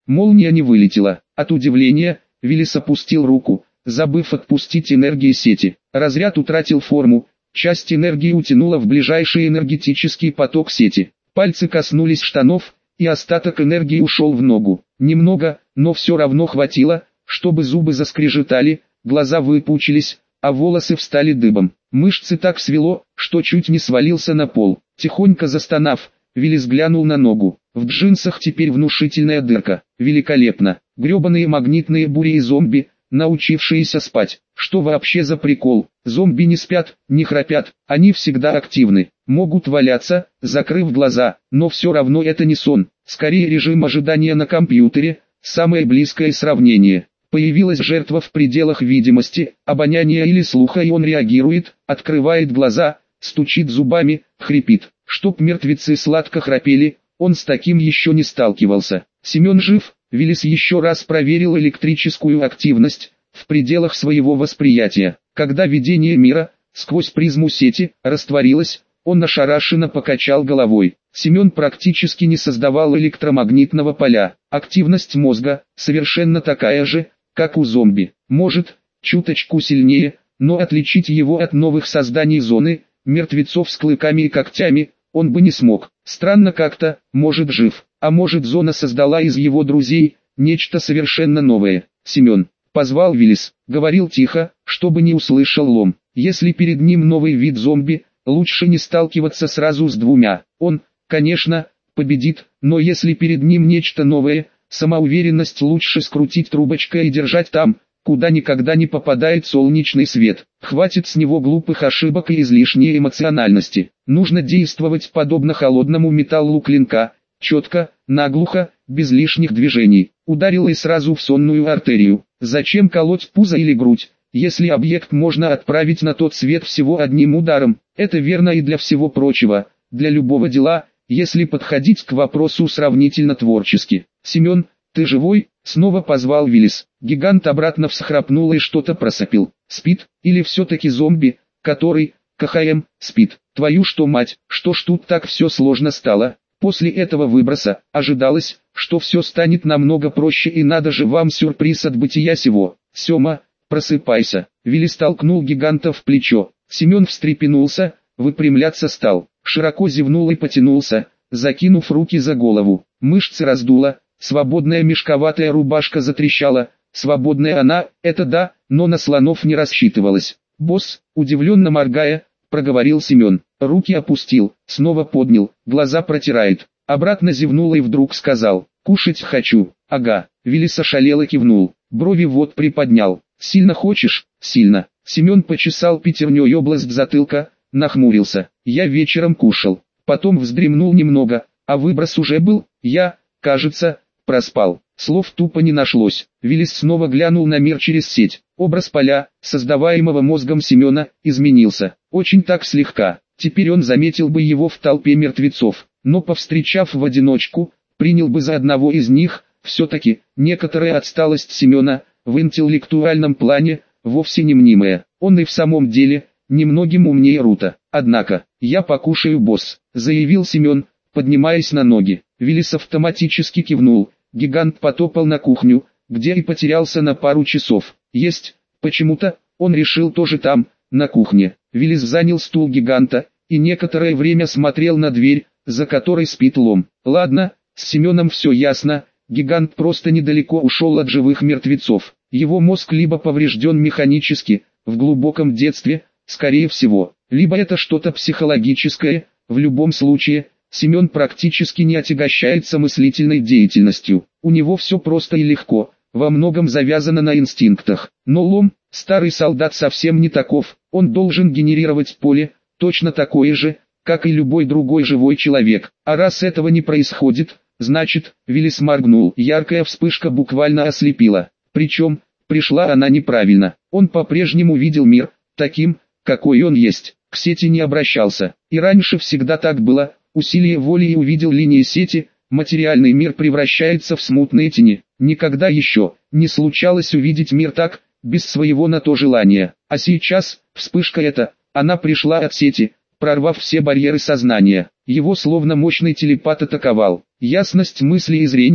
Молния не вылетела. От удивления, Виллис опустил руку, забыв отпустить энергии сети. Разряд утратил форму, часть энергии утянула в ближайший энергетический поток сети. Пальцы коснулись штанов, и остаток энергии ушел в ногу. Немного, но все равно хватило, чтобы зубы заскрежетали, глаза выпучились, а волосы встали дыбом. Мышцы так свело, что чуть не свалился на пол. Тихонько застонав, Виллис глянул на ногу. В джинсах теперь внушительная дырка. Великолепно. Гребаные магнитные бури и зомби, научившиеся спать. Что вообще за прикол? Зомби не спят, не храпят, они всегда активны. Могут валяться, закрыв глаза, но все равно это не сон. Скорее режим ожидания на компьютере, самое близкое сравнение. Появилась жертва в пределах видимости, обоняния или слуха, и он реагирует, открывает глаза, стучит зубами, хрипит. Чтоб мертвецы сладко храпели, он с таким еще не сталкивался. Семен жив. Виллис еще раз проверил электрическую активность в пределах своего восприятия. Когда видение мира, сквозь призму сети, растворилось, он ошарашенно покачал головой. Семен практически не создавал электромагнитного поля. Активность мозга совершенно такая же, как у зомби. Может, чуточку сильнее, но отличить его от новых созданий зоны, мертвецов с клыками и когтями, он бы не смог. Странно как-то, может жив, а может зона создала из его друзей нечто совершенно новое. Семен позвал Виллис, говорил тихо, чтобы не услышал Лом. Если перед ним новый вид зомби, лучше не сталкиваться сразу с двумя. Он, конечно, победит, но если перед ним нечто новое, самоуверенность лучше скрутить трубочкой и держать там, куда никогда не попадает солнечный свет. Хватит с него глупых ошибок и излишней эмоциональности. Нужно действовать подобно холодному металлу клинка, четко, наглухо, без лишних движений. Ударил и сразу в сонную артерию. Зачем колоть пузо или грудь, если объект можно отправить на тот свет всего одним ударом? Это верно и для всего прочего, для любого дела, если подходить к вопросу сравнительно творчески. «Семен, ты живой?» — снова позвал Виллис. Гигант обратно всхрапнул и что-то просопил. «Спит? Или все-таки зомби, который, КХМ, спит? Твою что мать, что ж тут так все сложно стало?» После этого выброса ожидалось, что все станет намного проще, и надо же вам сюрприз от бытия сего. «Сема, просыпайся!» Виллис толкнул гиганта в плечо. Семен встрепенулся, выпрямляться стал, широко зевнул и потянулся, закинув руки за голову. Мышцы раздуло, свободная мешковатая рубашка затрещала. Свободная она, это да, но на слонов не рассчитывалась. «Босс», удивленно моргая, проговорил Семен. Руки опустил, снова поднял, глаза протирает. Обратно зевнул и вдруг сказал: «Кушать хочу». «Ага». Виллис ошалело кивнул, брови вот приподнял. «Сильно хочешь?» «Сильно». Семен почесал пятерней область затылка, нахмурился. «Я вечером кушал, потом вздремнул немного, а выброс уже был, я, кажется, проспал». Слов тупо не нашлось. Виллис снова глянул на мир через сеть. Образ поля, создаваемого мозгом Семена, изменился. Очень так слегка. Теперь он заметил бы его в толпе мертвецов, но повстречав в одиночку, принял бы за одного из них. Все-таки, некоторая отсталость Семена, в интеллектуальном плане, вовсе не мнимая. Он и в самом деле, немногим умнее Рута. «Однако, я покушаю, босс», — заявил Семен, поднимаясь на ноги. Виллис автоматически кивнул. Гигант потопал на кухню, где и потерялся на пару часов. Есть, почему-то, он решил тоже там, на кухне. Виллис занял стул гиганта, и некоторое время смотрел на дверь, за которой спит Лом. Ладно, с Семеном все ясно, гигант просто недалеко ушел от живых мертвецов. Его мозг либо поврежден механически, в глубоком детстве, скорее всего, либо это что-то психологическое. В любом случае, Семен практически не отягощается мыслительной деятельностью. У него все просто и легко, во многом завязано на инстинктах. Но Лом, старый солдат, совсем не таков. Он должен генерировать поле, точно такое же, как и любой другой живой человек. А раз этого не происходит, значит, Виллис моргнул. Яркая вспышка буквально ослепила. Причем, пришла она неправильно. Он по-прежнему видел мир, таким, какой он есть. К сети не обращался. И раньше всегда так было. Усилие воли и увидел линии сети, материальный мир превращается в смутные тени. Никогда еще не случалось увидеть мир так, без своего на то желания. А сейчас, вспышка эта, она пришла от сети, прорвав все барьеры сознания. Его словно мощный телепат атаковал. Ясность мысли и зрения,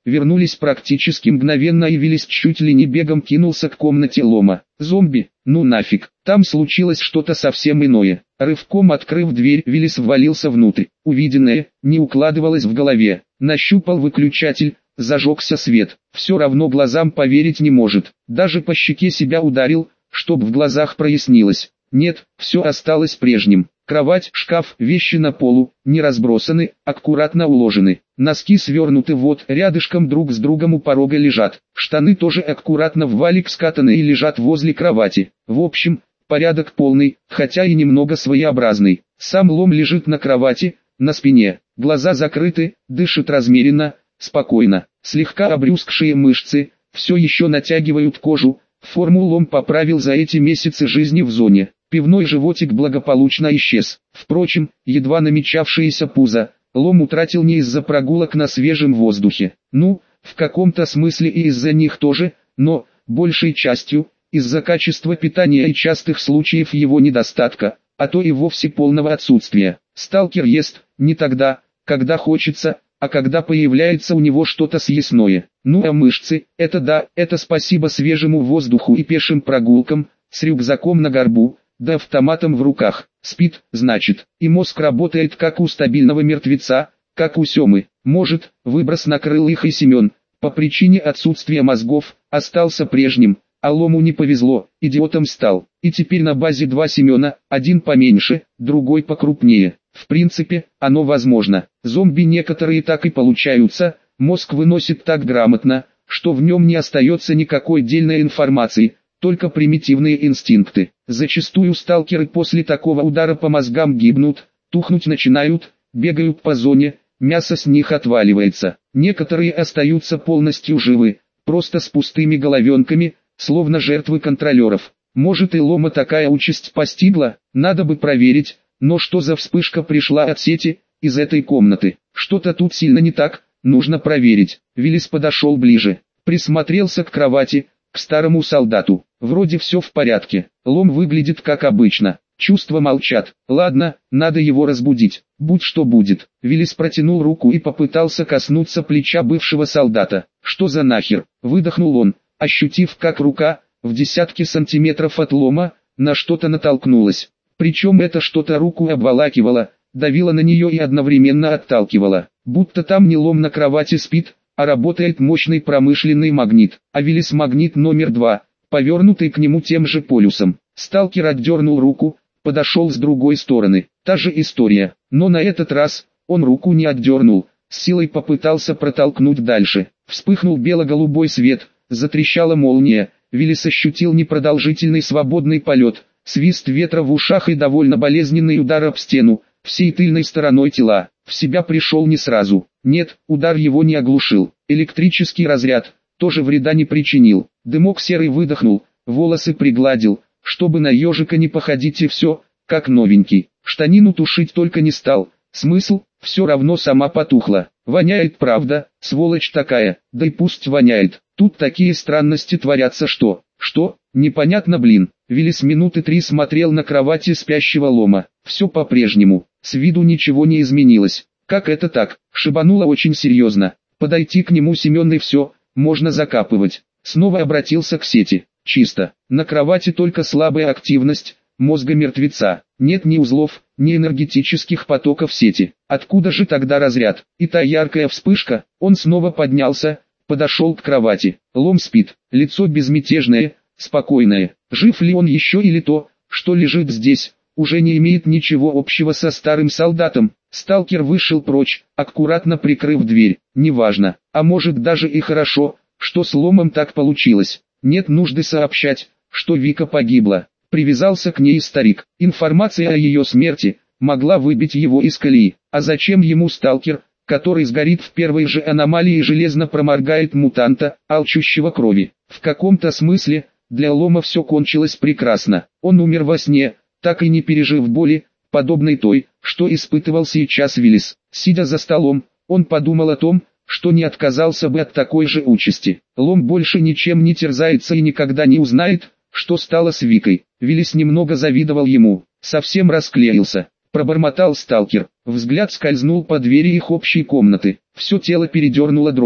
вернулись практически мгновенно и Виллис чуть ли не бегом кинулся к комнате Лома. Зомби, ну нафиг, там случилось что-то совсем иное. Рывком открыв дверь, Виллис ввалился внутрь. Увиденное не укладывалось в голове. Нащупал выключатель, зажегся свет. Все равно глазам поверить не может. Даже по щеке себя ударил, чтоб в глазах прояснилось. Нет, все осталось прежним. Кровать, шкаф, вещи на полу, не разбросаны, аккуратно уложены. Носки свернуты вот рядышком друг с другом у порога лежат. Штаны тоже аккуратно в валик скатаны и лежат возле кровати. В общем, порядок полный, хотя и немного своеобразный. Сам Лом лежит на кровати, на спине. Глаза закрыты, дышит размеренно, спокойно. Слегка обрюзгшие мышцы все еще натягивают кожу. Форму Лом поправил за эти месяцы жизни в зоне. Пивной животик благополучно исчез. Впрочем, едва намечавшееся пузо, Лом утратил не из-за прогулок на свежем воздухе. Ну, в каком-то смысле и из-за них тоже, но, большей частью, из-за качества питания и частых случаев его недостатка, а то и вовсе полного отсутствия. Сталкер ест, не тогда, когда хочется, а когда появляется у него что-то съестное. Ну а мышцы, это да, это спасибо свежему воздуху и пешим прогулкам, с рюкзаком на горбу, да автоматом в руках. Спит, значит, и мозг работает как у стабильного мертвеца, как у Семы. Может, выброс накрыл их и Семен, по причине отсутствия мозгов, остался прежним, а Лому не повезло, идиотом стал. И теперь на базе два Семена, один поменьше, другой покрупнее. В принципе, оно возможно. Зомби некоторые так и получаются, мозг выносит так грамотно, что в нем не остается никакой дельной информации, только примитивные инстинкты. Зачастую сталкеры после такого удара по мозгам гибнут, тухнуть начинают, бегают по зоне, мясо с них отваливается. Некоторые остаются полностью живы, просто с пустыми головенками, словно жертвы контролеров. Может и Лома такая участь постигла, надо бы проверить, но что за вспышка пришла от сети, из этой комнаты? Что-то тут сильно не так, нужно проверить. Виллис подошел ближе, присмотрелся к кровати, к старому солдату. Вроде все в порядке, Лом выглядит как обычно, чувства молчат. Ладно, надо его разбудить, будь что будет. Виллис протянул руку и попытался коснуться плеча бывшего солдата. Что за нахер, выдохнул он, ощутив как рука, в десятки сантиметров от Лома, на что-то натолкнулась. Причем это что-то руку обволакивало, давило на нее и одновременно отталкивало. Будто там не Лом на кровати спит, а работает мощный промышленный магнит. А Виллис магнит номер 2, повернутый к нему тем же полюсом. Сталкер отдернул руку, подошел с другой стороны. Та же история, но на этот раз, он руку не отдернул, с силой попытался протолкнуть дальше. Вспыхнул бело-голубой свет, затрещала молния, Виллис ощутил непродолжительный свободный полет, свист ветра в ушах и довольно болезненный удар об стену, всей тыльной стороной тела. В себя пришел не сразу. Нет, удар его не оглушил. Электрический разряд тоже вреда не причинил. Дымок серый выдохнул, волосы пригладил, чтобы на ежика не походить и все, как новенький. Штанину тушить только не стал. Смысл, все равно сама потухла. Воняет правда, сволочь такая, да и пусть воняет. Тут такие странности творятся что, непонятно блин. Виллис минуты 3 смотрел на кровати спящего Лома. Все по-прежнему, с виду ничего не изменилось. Как это так? Шибануло очень серьезно. Подойти к нему Семен и все, можно закапывать. Снова обратился к сети. Чисто. На кровати только слабая активность мозга мертвеца. Нет ни узлов, ни энергетических потоков сети. Откуда же тогда разряд? И та яркая вспышка. Он снова поднялся, подошел к кровати. Лом спит, лицо безмятежное, спокойное. Жив ли он еще или то, что лежит здесь, уже не имеет ничего общего со старым солдатом. Сталкер вышел прочь, аккуратно прикрыв дверь. Неважно, а может даже и хорошо, что с Ломом так получилось. Нет нужды сообщать, что Вика погибла. Привязался к ней старик. Информация о ее смерти могла выбить его из колеи. А зачем ему сталкер, который сгорит в первой же аномалии и железно проморгает мутанта, алчущего крови? В каком-то смысле, для Лома все кончилось прекрасно. Он умер во сне, так и не пережив боли, подобной той, что испытывал сейчас Виллис. Сидя за столом, он подумал о том, что не отказался бы от такой же участи. Лом больше ничем не терзается и никогда не узнает, что стало с Викой. Виллис немного завидовал ему, совсем расклеился. Пробормотал сталкер, взгляд скользнул по двери их общей комнаты. Все тело передернуло дрожью.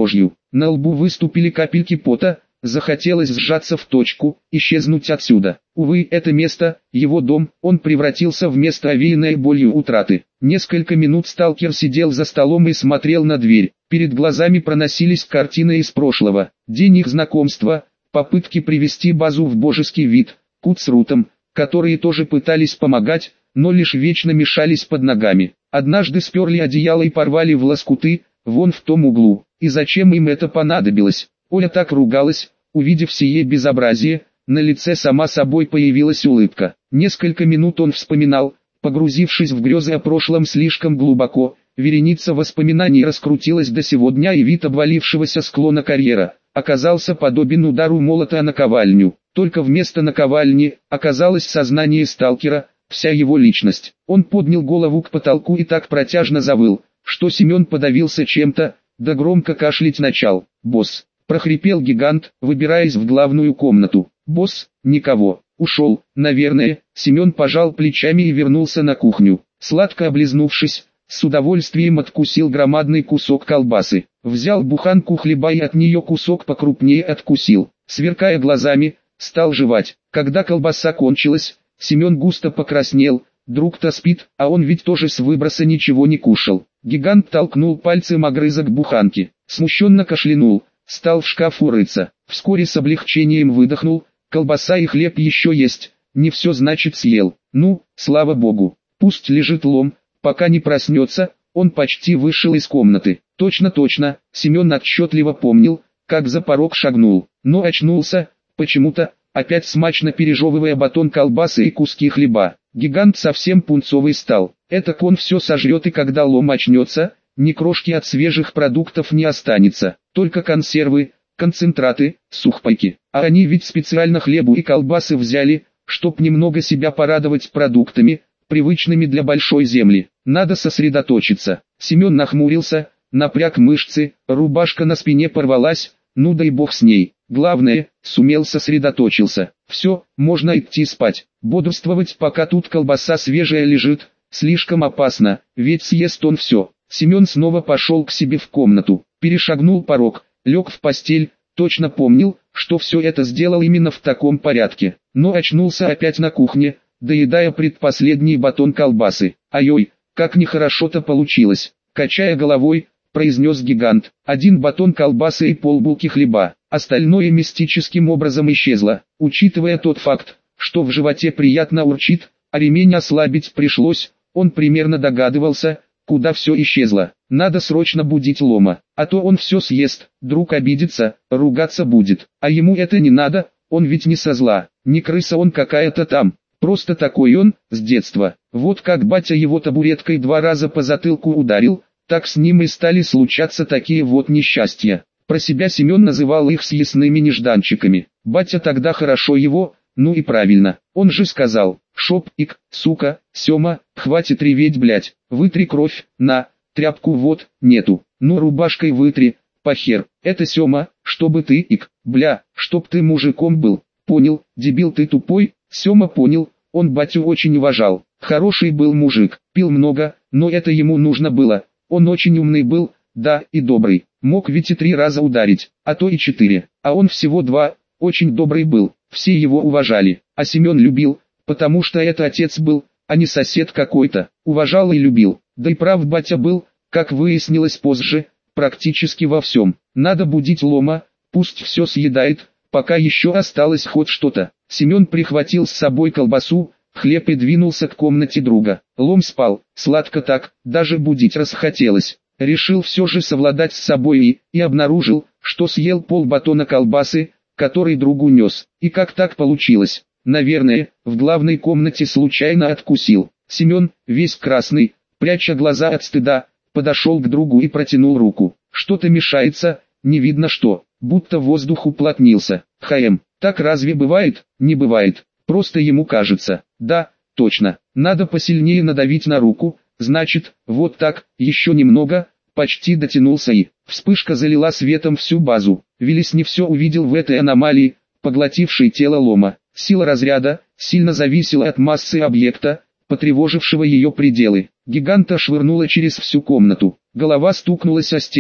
На лбу выступили капельки пота, захотелось сжаться в точку, исчезнуть отсюда. Увы, это место, его дом, он превратился в место, овеянное болью утраты. Несколько минут сталкер сидел за столом и смотрел на дверь. Перед глазами проносились картины из прошлого. День их знакомства, попытки привести базу в божеский вид, Кут с Рутом, которые тоже пытались помогать, но лишь вечно мешались под ногами. Однажды сперли одеяло и порвали в лоскуты, вон в том углу. И зачем им это понадобилось? Оля так ругалась, увидев сие безобразие, на лице сама собой появилась улыбка. Несколько минут он вспоминал, погрузившись в грезы о прошлом слишком глубоко, вереница воспоминаний раскрутилась до сего дня, и вид обвалившегося склона карьера оказался подобен удару молота о наковальню. Только вместо наковальни оказалось сознание сталкера, вся его личность. Он поднял голову к потолку и так протяжно завыл, что Семен подавился чем-то, да громко кашлять начал. «Босс!» — прохрипел гигант, выбираясь в главную комнату. «Босс, никого. Ушел, наверное». Семен пожал плечами и вернулся на кухню. Сладко облизнувшись, с удовольствием откусил громадный кусок колбасы. Взял буханку хлеба и от нее кусок покрупнее откусил. Сверкая глазами, стал жевать. Когда колбаса кончилась, Семен густо покраснел. Друг-то спит, а он ведь тоже с выброса ничего не кушал. Гигант толкнул пальцем огрызок буханки, смущенно кашлянул, стал в шкафу рыться. Вскоре с облегчением выдохнул: колбаса и хлеб еще есть, не все значит съел. Ну, слава богу, пусть лежит лом, пока не проснется. Он почти вышел из комнаты. Точно, Семен отчетливо помнил, как за порог шагнул, но очнулся, почему-то, опять смачно пережевывая батон колбасы и куски хлеба. Гигант совсем пунцовый стал. Этак он все сожрет, и когда лом очнется, ни крошки от свежих продуктов не останется. Только консервы, концентраты, сухпайки. А они ведь специально хлебу и колбасы взяли, чтоб немного себя порадовать продуктами, привычными для большой земли. Надо сосредоточиться. Семен нахмурился, напряг мышцы, рубашка на спине порвалась, ну дай бог с ней. Главное, сумел, сосредоточился. Все, можно идти спать. Бодрствовать, пока тут колбаса свежая лежит, слишком опасно, ведь съест он все. Семен снова пошел к себе в комнату, перешагнул порог, лег в постель, точно помнил, что все это сделал именно в таком порядке. Но очнулся опять на кухне, доедая предпоследний батон колбасы. Ай-ой, как нехорошо-то получилось. Качая головой, произнес гигант: один батон колбасы и полбулки хлеба. Остальное мистическим образом исчезло. Учитывая тот факт, что в животе приятно урчит, а ремень ослабить пришлось, он примерно догадывался, куда все исчезло. Надо срочно будить Лома, а то он все съест, друг обидится, ругаться будет. А ему это не надо, он ведь не со зла, не крыса он какая-то там. Просто такой он, с детства. Вот как батя его табуреткой 2 раза по затылку ударил, так с ним и стали случаться такие вот несчастья. Про себя Семен называл их съестными нежданчиками. Батя тогда хорошо его, ну и правильно. Он же сказал: «Шоп, ик, сука, Сема, хватит реветь, блять, вытри кровь, на, тряпку вот, нету, ну рубашкой вытри, похер, это Сема, чтобы ты, ик, бля, чтоб ты мужиком был, понял, дебил ты тупой». Сема понял, он батю очень уважал. Хороший был мужик, пил много, но это ему нужно было. Он очень умный был, да, и добрый. Мог ведь и 3 раза ударить, а то и 4, а он всего 2, очень добрый был. Все его уважали, а Семен любил, потому что это отец был, а не сосед какой-то. Уважал и любил, да и прав батя был, как выяснилось позже, практически во всем. Надо будить Лома, пусть все съедает, пока еще осталось хоть что-то. Семен прихватил с собой колбасу, хлеб и двинулся к комнате друга. Лом спал, сладко так, даже будить расхотелось. Решил все же совладать с собой и обнаружил, что съел полбатона колбасы, который другу нес. И как так получилось? Наверное, в главной комнате случайно откусил. Семен, весь красный, пряча глаза от стыда, подошел к другу и протянул руку. Что-то мешается, не видно что, будто воздух уплотнился. Так разве бывает? Не бывает, просто ему кажется. Да, точно, надо посильнее надавить на руку, значит, вот так, еще немного, почти дотянулся и... Вспышка залила светом всю базу. Велес не все увидел в этой аномалии, поглотившей тело Лома. Сила разряда сильно зависела от массы объекта, потревожившего ее пределы. Гиганта швырнуло через всю комнату. Голова стукнулась о стену,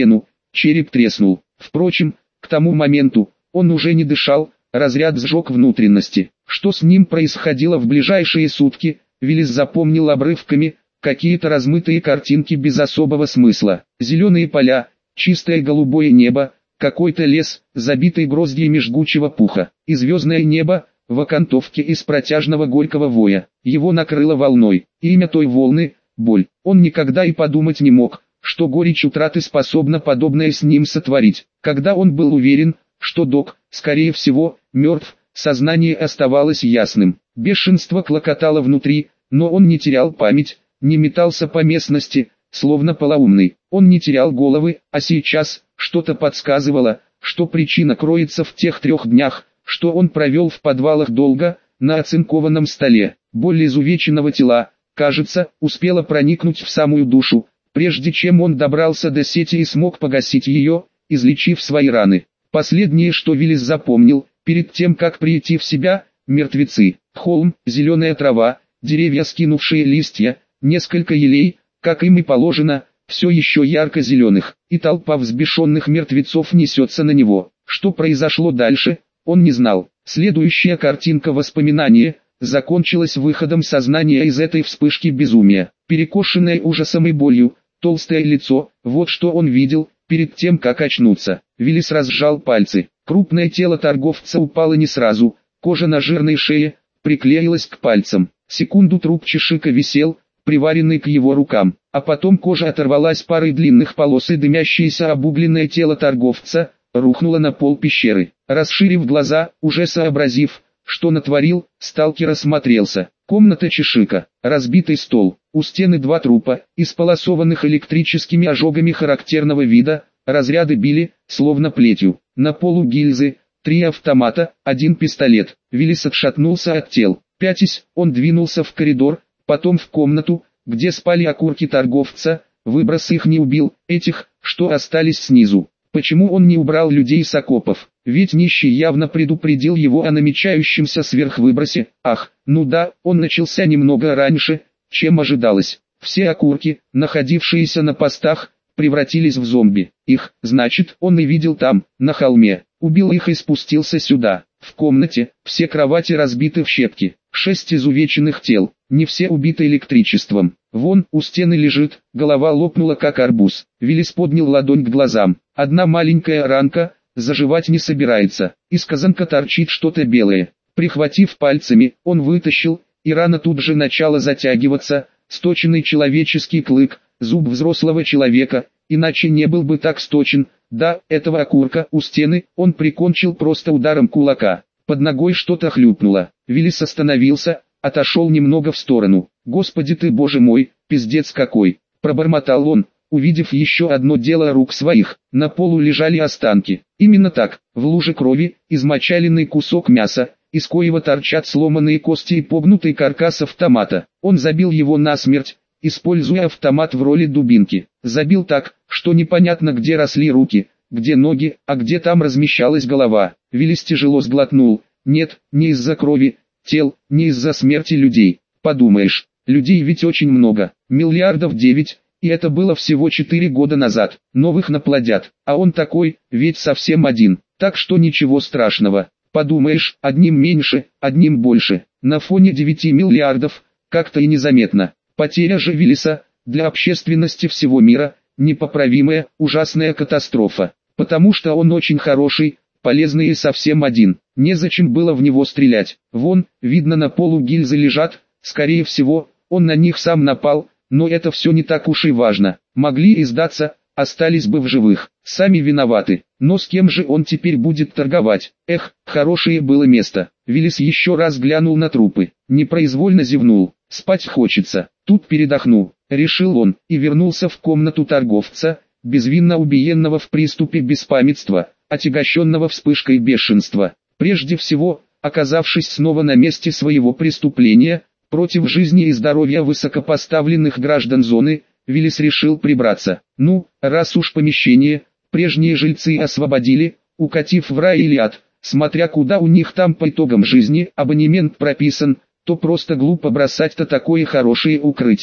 череп треснул. Впрочем, к тому моменту, он уже не дышал, разряд сжег внутренности. Что с ним происходило в ближайшие сутки, Виллис запомнил обрывками, какие-то размытые картинки без особого смысла. Зеленые поля, чистое голубое небо, какой-то лес, забитый гроздьями жгучего пуха, и звездное небо, в окантовке из протяжного горького воя. Его накрыло волной, и имя той волны – боль. Он никогда и подумать не мог, что горечь утраты способна подобное с ним сотворить. Когда он был уверен, что Док, скорее всего, мертв, сознание оставалось ясным. Бешенство клокотало внутри, но он не терял память, не метался по местности, словно полоумный. Он не терял головы, а сейчас что-то подсказывало, что причина кроется в тех 3 днях, что он провел в подвалах долго, на оцинкованном столе. Боль изувеченного тела, кажется, успела проникнуть в самую душу, прежде чем он добрался до сети и смог погасить ее, излечив свои раны. Последнее, что Виллис запомнил, перед тем как прийти в себя, мертвецы. Холм, зеленая трава, деревья, скинувшие листья, несколько елей, как им и положено, все еще ярко-зеленых, и толпа взбешенных мертвецов несется на него. Что произошло дальше, он не знал. Следующая картинка воспоминания закончилась выходом сознания из этой вспышки безумия. Перекошенное ужасом и болью, толстое лицо, вот что он видел, перед тем как очнуться. Виллис разжал пальцы. Крупное тело торговца упало не сразу, кожа на жирной шее приклеилась к пальцам. Секунду труп Чешика висел, приваренный к его рукам, а потом кожа оторвалась парой длинных полос, и дымящееся обугленное тело торговца рухнуло на пол пещеры. Расширив глаза, уже сообразив, что натворил, сталкер осмотрелся. Комната Чешика, разбитый стол, у стены 2 трупа, исполосованных электрическими ожогами характерного вида, разряды били, словно плетью. На полу гильзы, 3 автомата, 1 пистолет. Виллис отшатнулся от тел. Пятясь, он двинулся в коридор, потом в комнату, где спали окурки торговца. Выброс их не убил, этих, что остались снизу. Почему он не убрал людей с окопов? Ведь нищий явно предупредил его о намечающемся сверхвыбросе. Ах, ну да, он начался немного раньше, чем ожидалось. Все окурки, находившиеся на постах, превратились в зомби. Их, значит, он и видел там, на холме. Убил их и спустился сюда. В комнате, все кровати разбиты в щепки. 6 изувеченных тел, не все убиты электричеством. Вон, у стены лежит, голова лопнула как арбуз. Виллис поднял ладонь к глазам. Одна маленькая ранка, заживать не собирается. Из казанка торчит что-то белое. Прихватив пальцами, он вытащил, и рана тут же начала затягиваться. Сточенный человеческий клык, зуб взрослого человека, иначе не был бы так сточен. Да, этого окурка у стены он прикончил просто ударом кулака. Под ногой что-то хлюпнуло. Виллис остановился, отошел немного в сторону. «Господи ты, боже мой, пиздец какой!» Пробормотал он, увидев еще одно дело рук своих. На полу лежали останки. Именно так, в луже крови, измочаленный кусок мяса, из коего торчат сломанные кости и погнутый каркас автомата. Он забил его насмерть, используя автомат в роли дубинки. Забил так, что непонятно, где росли руки, где ноги, а где там размещалась голова. Виллис тяжело сглотнул. Нет, не из-за крови, тел, не из-за смерти людей. Подумаешь, людей ведь очень много, миллиардов 9, и это было всего 4 года назад. Новых наплодят, а он такой, ведь совсем один. Так что ничего страшного. Подумаешь, одним меньше, одним больше. На фоне 9 миллиардов, как-то и незаметно. Потеря же Виллиса, для общественности всего мира, непоправимая, ужасная катастрофа. Потому что он очень хороший, полезный и совсем один. Незачем было в него стрелять. Вон, видно, на полу гильзы лежат, скорее всего, он на них сам напал, но это все не так уж и важно. Могли и сдаться, остались бы в живых. Сами виноваты. Но с кем же он теперь будет торговать? Эх, хорошее было место. Виллис еще раз глянул на трупы. Непроизвольно зевнул. Спать хочется. Тут передохну, решил он, и вернулся в комнату торговца, безвинно убиенного в приступе беспамятства, отягощенного вспышкой бешенства. Прежде всего, оказавшись снова на месте своего преступления, против жизни и здоровья высокопоставленных граждан зоны, Виллис решил прибраться. Ну, раз уж помещение, прежние жильцы освободили, укатив в рай или ад, смотря куда у них там по итогам жизни абонемент прописан, то просто глупо бросать-то такое хорошее укрытие.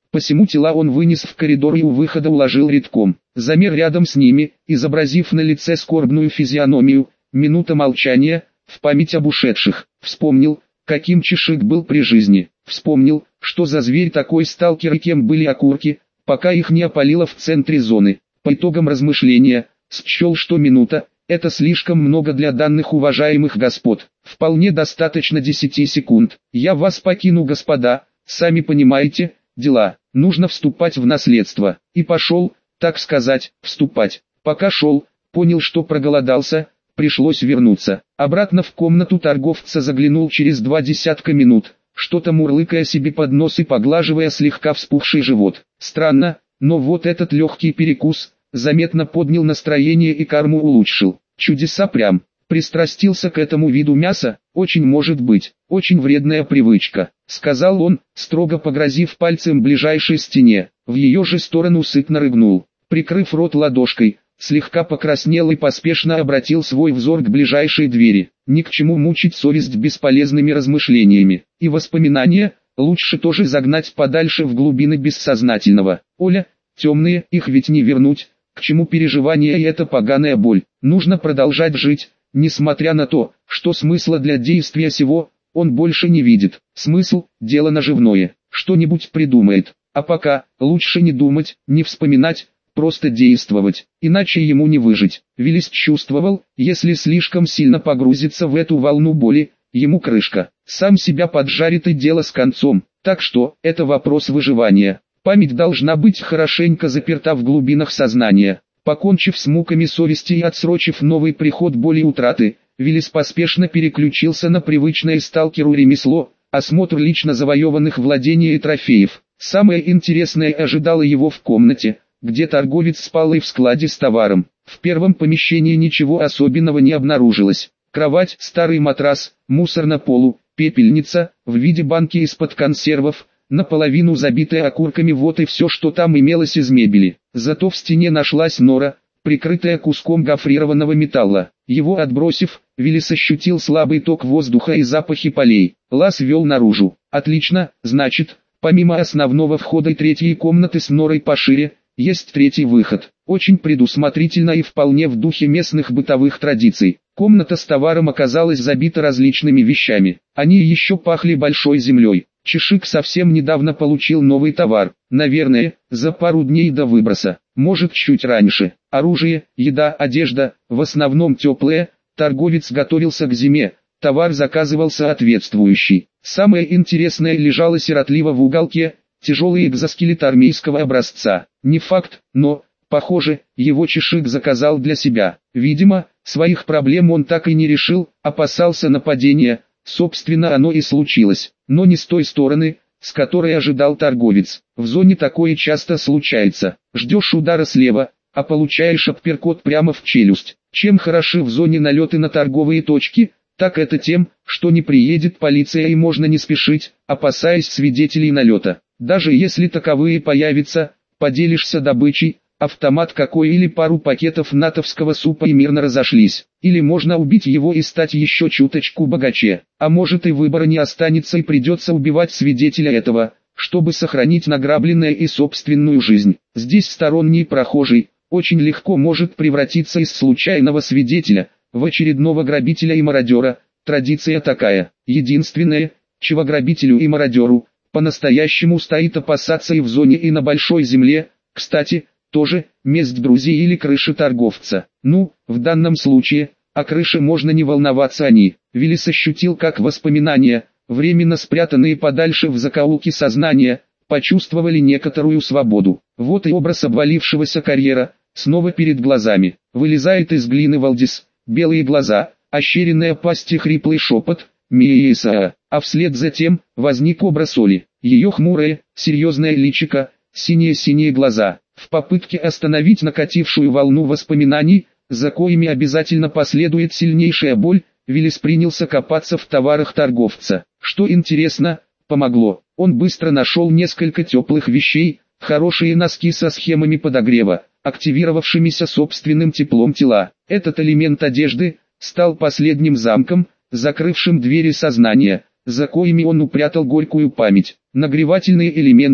Посему тела он вынес в коридор и у выхода уложил редком. Замер рядом с ними, изобразив на лице скорбную физиономию, минута молчания, в память об ушедших. Вспомнил, каким Чешик был при жизни. Вспомнил, что за зверь такой сталкер и кем были окурки, пока их не опалило в центре зоны. По итогам размышления, счел, что минута – это слишком много для данных уважаемых господ. Вполне достаточно 10 секунд. Я вас покину, господа, сами понимаете, дела. Нужно вступать в наследство. И пошел, так сказать, вступать. Пока шел, понял, что проголодался, пришлось вернуться. Обратно в комнату торговца заглянул через 20 минут, что-то мурлыкая себе под нос и поглаживая слегка вспухший живот. Странно, но вот этот легкий перекус заметно поднял настроение и карму улучшил. Чудеса прям. Пристрастился к этому виду мяса, очень может быть, очень вредная привычка, сказал он, строго погрозив пальцем ближайшей стене. В ее же сторону сытно рыгнул. Прикрыв рот ладошкой, слегка покраснел и поспешно обратил свой взор к ближайшей двери. Ни к чему мучить совесть бесполезными размышлениями. И воспоминания лучше тоже загнать подальше в глубины бессознательного. Оля, темные, их ведь не вернуть. К чему переживания и эта поганая боль? Нужно продолжать жить, несмотря на то, что смысла для действия сего он больше не видит. Смысл – дело наживное, что-нибудь придумает. А пока, лучше не думать, не вспоминать, просто действовать, иначе ему не выжить. Виллис чувствовал, если слишком сильно погрузиться в эту волну боли, ему крышка. Сам себя поджарит и дело с концом. Так что, это вопрос выживания. Память должна быть хорошенько заперта в глубинах сознания. Покончив с муками совести и отсрочив новый приход боли и утраты, Виллис поспешно переключился на привычное сталкеру ремесло, осмотр лично завоеванных владений и трофеев. Самое интересное ожидало его в комнате, где торговец спал и в складе с товаром. В первом помещении ничего особенного не обнаружилось. Кровать, старый матрас, мусор на полу, пепельница, в виде банки из-под консервов, наполовину забитая окурками, вот и все, что там имелось из мебели. Зато в стене нашлась нора, прикрытая куском гофрированного металла. Его отбросив, Виллис ощутил слабый ток воздуха и запахи полей. Лаз вел наружу. Отлично, значит, помимо основного входа и третьей комнаты с норой пошире, есть третий выход. Очень предусмотрительно и вполне в духе местных бытовых традиций. Комната с товаром оказалась забита различными вещами. Они еще пахли большой землей. Чешик совсем недавно получил новый товар, наверное, за пару дней до выброса, может чуть раньше. Оружие, еда, одежда, в основном теплые, торговец готовился к зиме, товар заказывал соответствующий. Самое интересное лежало сиротливо в уголке, тяжелый экзоскелет армейского образца. Не факт, но, похоже, его Чешик заказал для себя. Видимо, своих проблем он так и не решил, опасался нападения. Собственно, оно и случилось, но не с той стороны, с которой ожидал торговец. В зоне такое часто случается. Ждешь удара слева, а получаешь апперкот прямо в челюсть. Чем хороши в зоне налеты на торговые точки, так это тем, что не приедет полиция и можно не спешить, опасаясь свидетелей налета. Даже если таковые появятся, поделишься добычей, автомат какой или пару пакетов натовского супа и мирно разошлись. Или можно убить его и стать еще чуточку богаче. А может и выбора не останется и придется убивать свидетеля этого, чтобы сохранить награбленное и собственную жизнь. Здесь сторонний прохожий очень легко может превратиться из случайного свидетеля в очередного грабителя и мародера. Традиция такая. Единственное, чего грабителю и мародеру по-настоящему стоит опасаться и в зоне, и на большой земле, кстати, тоже, месть друзей или крыши торговца. Ну, в данном случае, о крыше можно не волноваться они. Виллис ощутил, как воспоминания, временно спрятанные подальше в закоулке сознания, почувствовали некоторую свободу. Вот и образ обвалившегося карьера, снова перед глазами. Вылезает из глины Валдис, белые глаза, ощеренная пасть и хриплый шепот, «Миеса», а вслед за тем, возник образ Оли. Ее хмурое, серьезное личико, синие-синие глаза. В попытке остановить накатившую волну воспоминаний, за коими обязательно последует сильнейшая боль, Виллис принялся копаться в товарах торговца. Что интересно, помогло. Он быстро нашел несколько теплых вещей, хорошие носки со схемами подогрева, активировавшимися собственным теплом тела. Этот элемент одежды стал последним замком, закрывшим двери сознания, за коими он упрятал горькую память. Нагревательные элементы,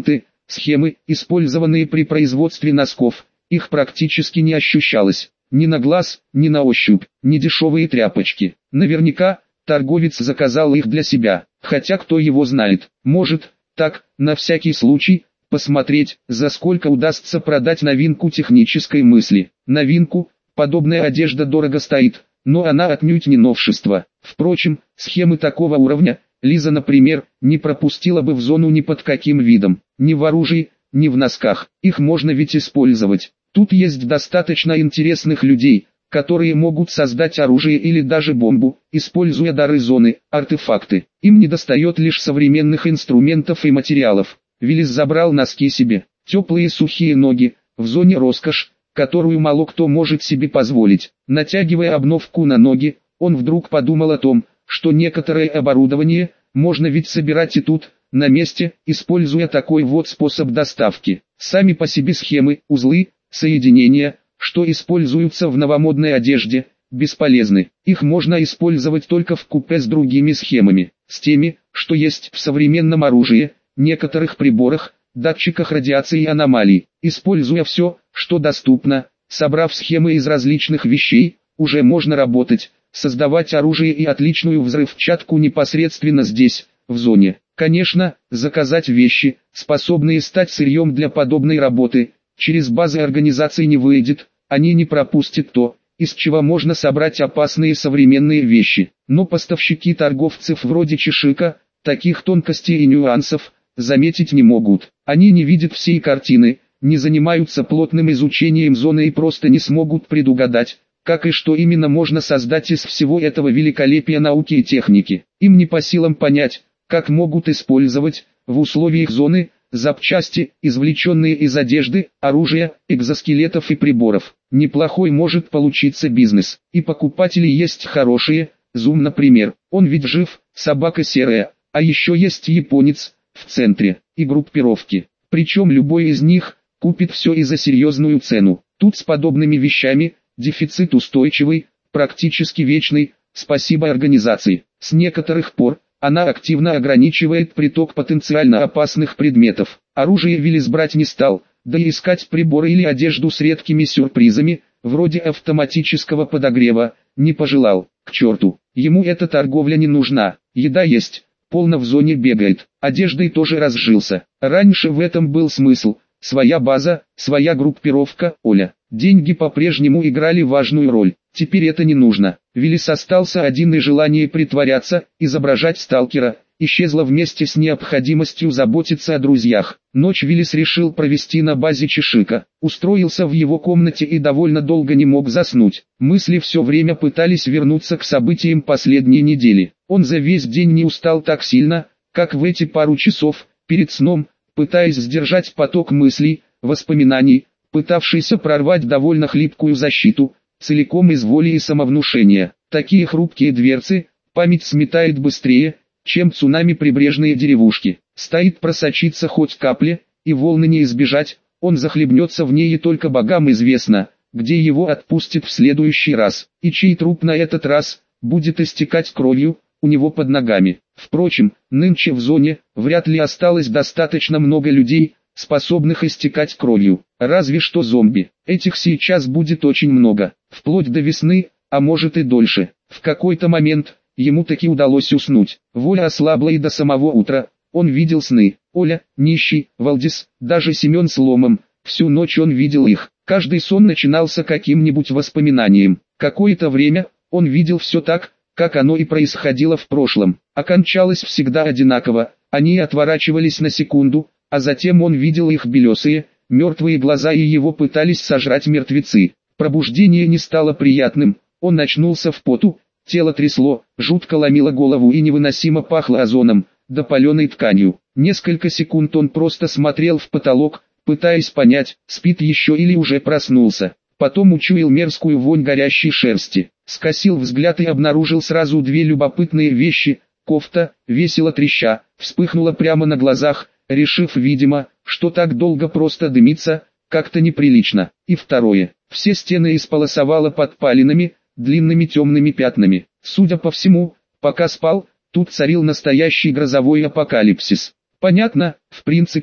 Схемы, использованные при производстве носков, их практически не ощущалось. Ни на глаз, ни на ощупь, ни дешевые тряпочки. Наверняка, торговец заказал их для себя, хотя кто его знает. Может, так, на всякий случай, посмотреть, за сколько удастся продать новинку технической мысли. Новинку, подобная одежда дорого стоит, но она отнюдь не новшество. Впрочем, схемы такого уровня, Лиза, например, не пропустила бы в зону ни под каким видом. Ни в оружии, ни в носках. Их можно ведь использовать. Тут есть достаточно интересных людей, которые могут создать оружие или даже бомбу, используя дары зоны, артефакты. Им недостает лишь современных инструментов и материалов. Виллис забрал носки себе. Теплые сухие ноги, в зоне роскошь, которую мало кто может себе позволить. Натягивая обновку на ноги, он вдруг подумал о том, что некоторое оборудование можно ведь собирать и тут, на месте, используя такой вот способ доставки. Сами по себе схемы, узлы, соединения, что используются в новомодной одежде, бесполезны. Их можно использовать только в купе с другими схемами, с теми, что есть в современном оружии, некоторых приборах, датчиках радиации и аномалий. Используя все, что доступно, собрав схемы из различных вещей, уже можно работать, создавать оружие и отличную взрывчатку непосредственно здесь, в зоне. Конечно, заказать вещи, способные стать сырьем для подобной работы, через базы организации не выйдет, они не пропустят то, из чего можно собрать опасные современные вещи. Но поставщики торговцев вроде Чешика, таких тонкостей и нюансов, заметить не могут. Они не видят всей картины, не занимаются плотным изучением зоны и просто не смогут предугадать, как и что именно можно создать из всего этого великолепия науки и техники. Им не по силам понять, как могут использовать, в условиях зоны, запчасти, извлеченные из одежды, оружия, экзоскелетов и приборов. Неплохой может получиться бизнес. И покупатели есть хорошие, Зум, например, он ведь жив, собака серая, а еще есть японец, в центре, и группировки. Причем любой из них, купит все и за серьезную цену. Тут с подобными вещами, дефицит устойчивый, практически вечный, спасибо организации. С некоторых пор, она активно ограничивает приток потенциально опасных предметов. Оружие Виллис брать не стал, да и искать приборы или одежду с редкими сюрпризами, вроде автоматического подогрева, не пожелал. К черту, ему эта торговля не нужна, еда есть, полно в зоне бегает, одеждой тоже разжился. Раньше в этом был смысл, своя база, своя группировка, Оля. Деньги по-прежнему играли важную роль, теперь это не нужно. Виллис остался один, и желание притворяться, изображать сталкера, исчезло вместе с необходимостью заботиться о друзьях. Ночь Виллис решил провести на базе Чешика, устроился в его комнате и довольно долго не мог заснуть. Мысли все время пытались вернуться к событиям последней недели. Он за весь день не устал так сильно, как в эти пару часов, перед сном, пытаясь сдержать поток мыслей, воспоминаний, пытавшийся прорвать довольно хлипкую защиту, целиком из воли и самовнушения. Такие хрупкие дверцы, память сметает быстрее, чем цунами прибрежные деревушки. Стоит просочиться хоть капли, и волны не избежать, он захлебнется в ней, и только богам известно, где его отпустит в следующий раз, и чей труп на этот раз будет истекать кровью у него под ногами. Впрочем, нынче в зоне вряд ли осталось достаточно много людей, способных истекать кровью. Разве что зомби. Этих сейчас будет очень много, вплоть до весны, а может и дольше. В какой-то момент ему таки удалось уснуть. Воля ослабла, и до самого утра он видел сны. Оля, Нищий, Валдис, даже Семен с Ломом. Всю ночь он видел их. Каждый сон начинался каким-нибудь воспоминанием. Какое-то время он видел все так, как оно и происходило в прошлом. Окончалось всегда одинаково. Они отворачивались на секунду, а затем он видел их белесые, мертвые глаза, и его пытались сожрать мертвецы. Пробуждение не стало приятным, он очнулся в поту, тело трясло, жутко ломило голову и невыносимо пахло озоном, да паленой тканью. Несколько секунд он просто смотрел в потолок, пытаясь понять, спит еще или уже проснулся. Потом учуял мерзкую вонь горящей шерсти, скосил взгляд и обнаружил сразу две любопытные вещи. Кофта, весело треща, вспыхнула прямо на глазах, решив, видимо, что так долго просто дымится, как-то неприлично. И второе, все стены исполосовало подпалинами, длинными темными пятнами. Судя по всему, пока спал, тут царил настоящий грозовой апокалипсис. Понятно, в принципе,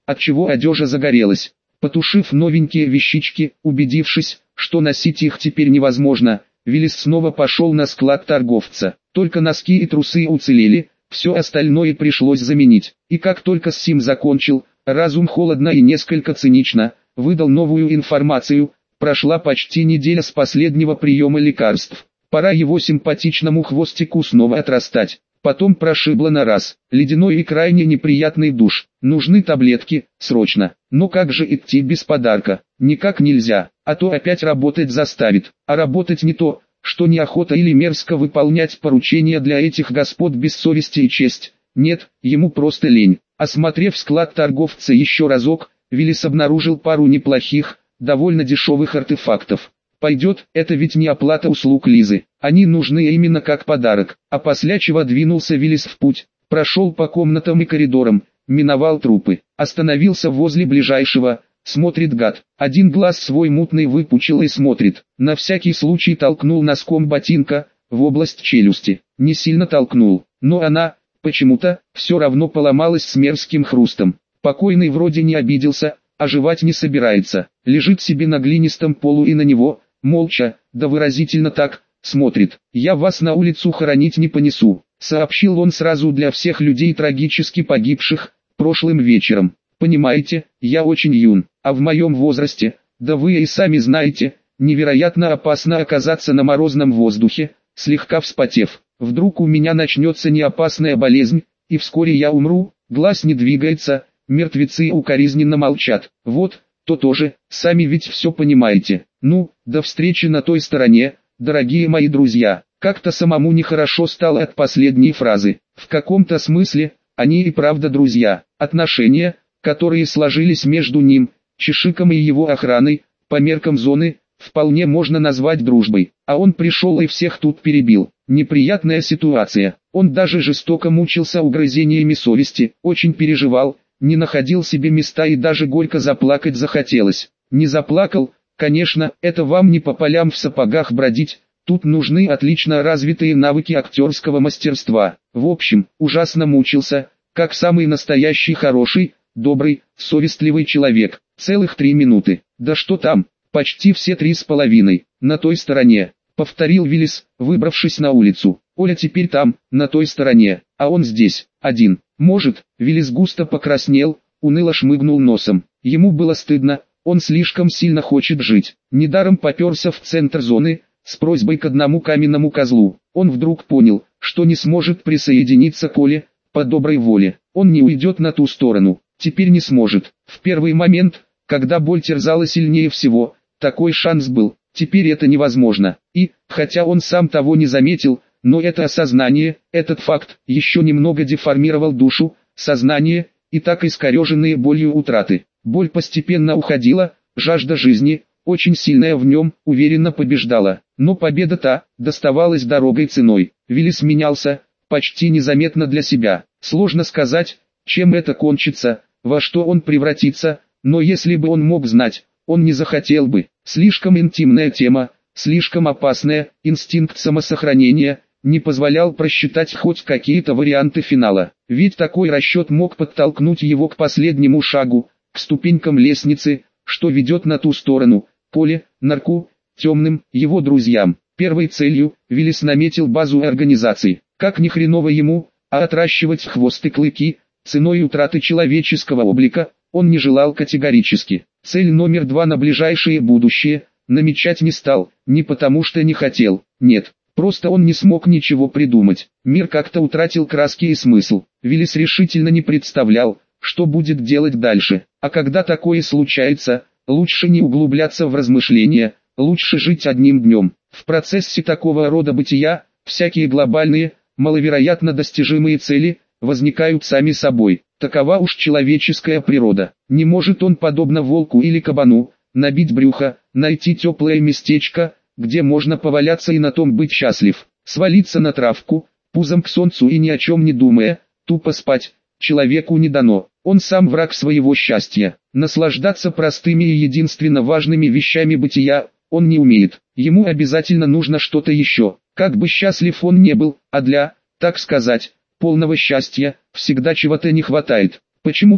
отчего одежа загорелась. Потушив новенькие вещички, убедившись, что носить их теперь невозможно, Виллис снова пошел на склад торговца. Только носки и трусы уцелели, все остальное пришлось заменить. И как только с сим закончил, разум холодно и несколько цинично выдал новую информацию. Прошла почти неделя с последнего приема лекарств. Пора его симпатичному хвостику снова отрастать. Потом прошибло на раз. Ледяной и крайне неприятный душ. Нужны таблетки, срочно. Но как же идти без подарка? Никак нельзя, а то опять работать заставит. А работать не то, что неохота или мерзко выполнять поручения для этих господ без совести и честь. Нет, ему просто лень. Осмотрев склад торговца еще разок, Виллис обнаружил пару неплохих, довольно дешевых артефактов. Пойдет, это ведь не оплата услуг Лизы. Они нужны именно как подарок. А после чего двинулся Виллис в путь. Прошел по комнатам и коридорам, миновал трупы. Остановился возле ближайшего. Смотрит гад. Один глаз свой мутный выпучил и смотрит. На всякий случай толкнул носком ботинка в область челюсти. Не сильно толкнул, но она, почему-то, все равно поломалась с мерзким хрустом. Покойный вроде не обиделся, оживать не собирается. Лежит себе на глинистом полу и на него, молча, да выразительно так, смотрит. «Я вас на улицу хоронить не понесу», сообщил он сразу для всех людей, трагически погибших прошлым вечером. «Понимаете, я очень юн, а в моем возрасте, да вы и сами знаете, невероятно опасно оказаться на морозном воздухе, слегка вспотев. Вдруг у меня начнется неопасная болезнь, и вскоре я умру». Глаз не двигается, мертвецы укоризненно молчат. «Вот, то тоже, сами ведь все понимаете. Ну, до встречи на той стороне, дорогие мои друзья». Как-то самому нехорошо стало от последней фразы. В каком-то смысле, они и правда друзья. Отношения, которые сложились между ним, Чешиком и его охраной, по меркам зоны, вполне можно назвать дружбой. А он пришел и всех тут перебил. Неприятная ситуация. Он даже жестоко мучился угрызениями совести, очень переживал, не находил себе места и даже горько заплакать захотелось. Не заплакал, конечно, это вам не по полям в сапогах бродить, тут нужны отлично развитые навыки актерского мастерства. В общем, ужасно мучился, как самый настоящий хороший, добрый, совестливый человек. Целых 3 минуты. Да что там, почти все 3,5, на той стороне, повторил Виллис, выбравшись на улицу. Оля теперь там, на той стороне, а он здесь, один. Может, Виллис густо покраснел, уныло шмыгнул носом. Ему было стыдно, он слишком сильно хочет жить. Недаром поперся в центр зоны, с просьбой к одному каменному козлу. Он вдруг понял, что не сможет присоединиться к Оле, по доброй воле. Он не уйдет на ту сторону, теперь не сможет. В первый момент, когда боль терзала сильнее всего, такой шанс был, теперь это невозможно. И, хотя он сам того не заметил, но это осознание, этот факт, еще немного деформировал душу, сознание, и так искореженные болью утраты. Боль постепенно уходила, жажда жизни, очень сильная в нем, уверенно побеждала. Но победа та, доставалась дорогой ценой. Виллис менялся, почти незаметно для себя. Сложно сказать, чем это кончится, во что он превратится, но если бы он мог знать, он не захотел бы. Слишком интимная тема, слишком опасная, инстинкт самосохранения не позволял просчитать хоть какие-то варианты финала. Ведь такой расчет мог подтолкнуть его к последнему шагу, к ступенькам лестницы, что ведет на ту сторону, Поле, Нарку, Темным, его друзьям. Первой целью Виллис наметил базу организации. Как ни хреново ему, а отращивать хвост и клыки, ценой утраты человеческого облика, он не желал категорически. Цель номер 2 на ближайшее будущее намечать не стал, не потому что не хотел, нет, просто он не смог ничего придумать. Мир как-то утратил краски и смысл. Виллис решительно не представлял, что будет делать дальше. А когда такое случается, лучше не углубляться в размышления, лучше жить одним днем. В процессе такого рода бытия, всякие глобальные, маловероятно достижимые цели, возникают сами собой. Такова уж человеческая природа. Не может он, подобно волку или кабану, набить брюхо, найти теплое местечко, где можно поваляться и на том быть счастлив. Свалиться на травку, пузом к солнцу и ни о чем не думая, тупо спать, человеку не дано. Он сам враг своего счастья. Наслаждаться простыми и единственно важными вещами бытия он не умеет. Ему обязательно нужно что-то еще. Как бы счастлив он не был, а для, так сказать, полного счастья, всегда чего-то не хватает. Почему-то,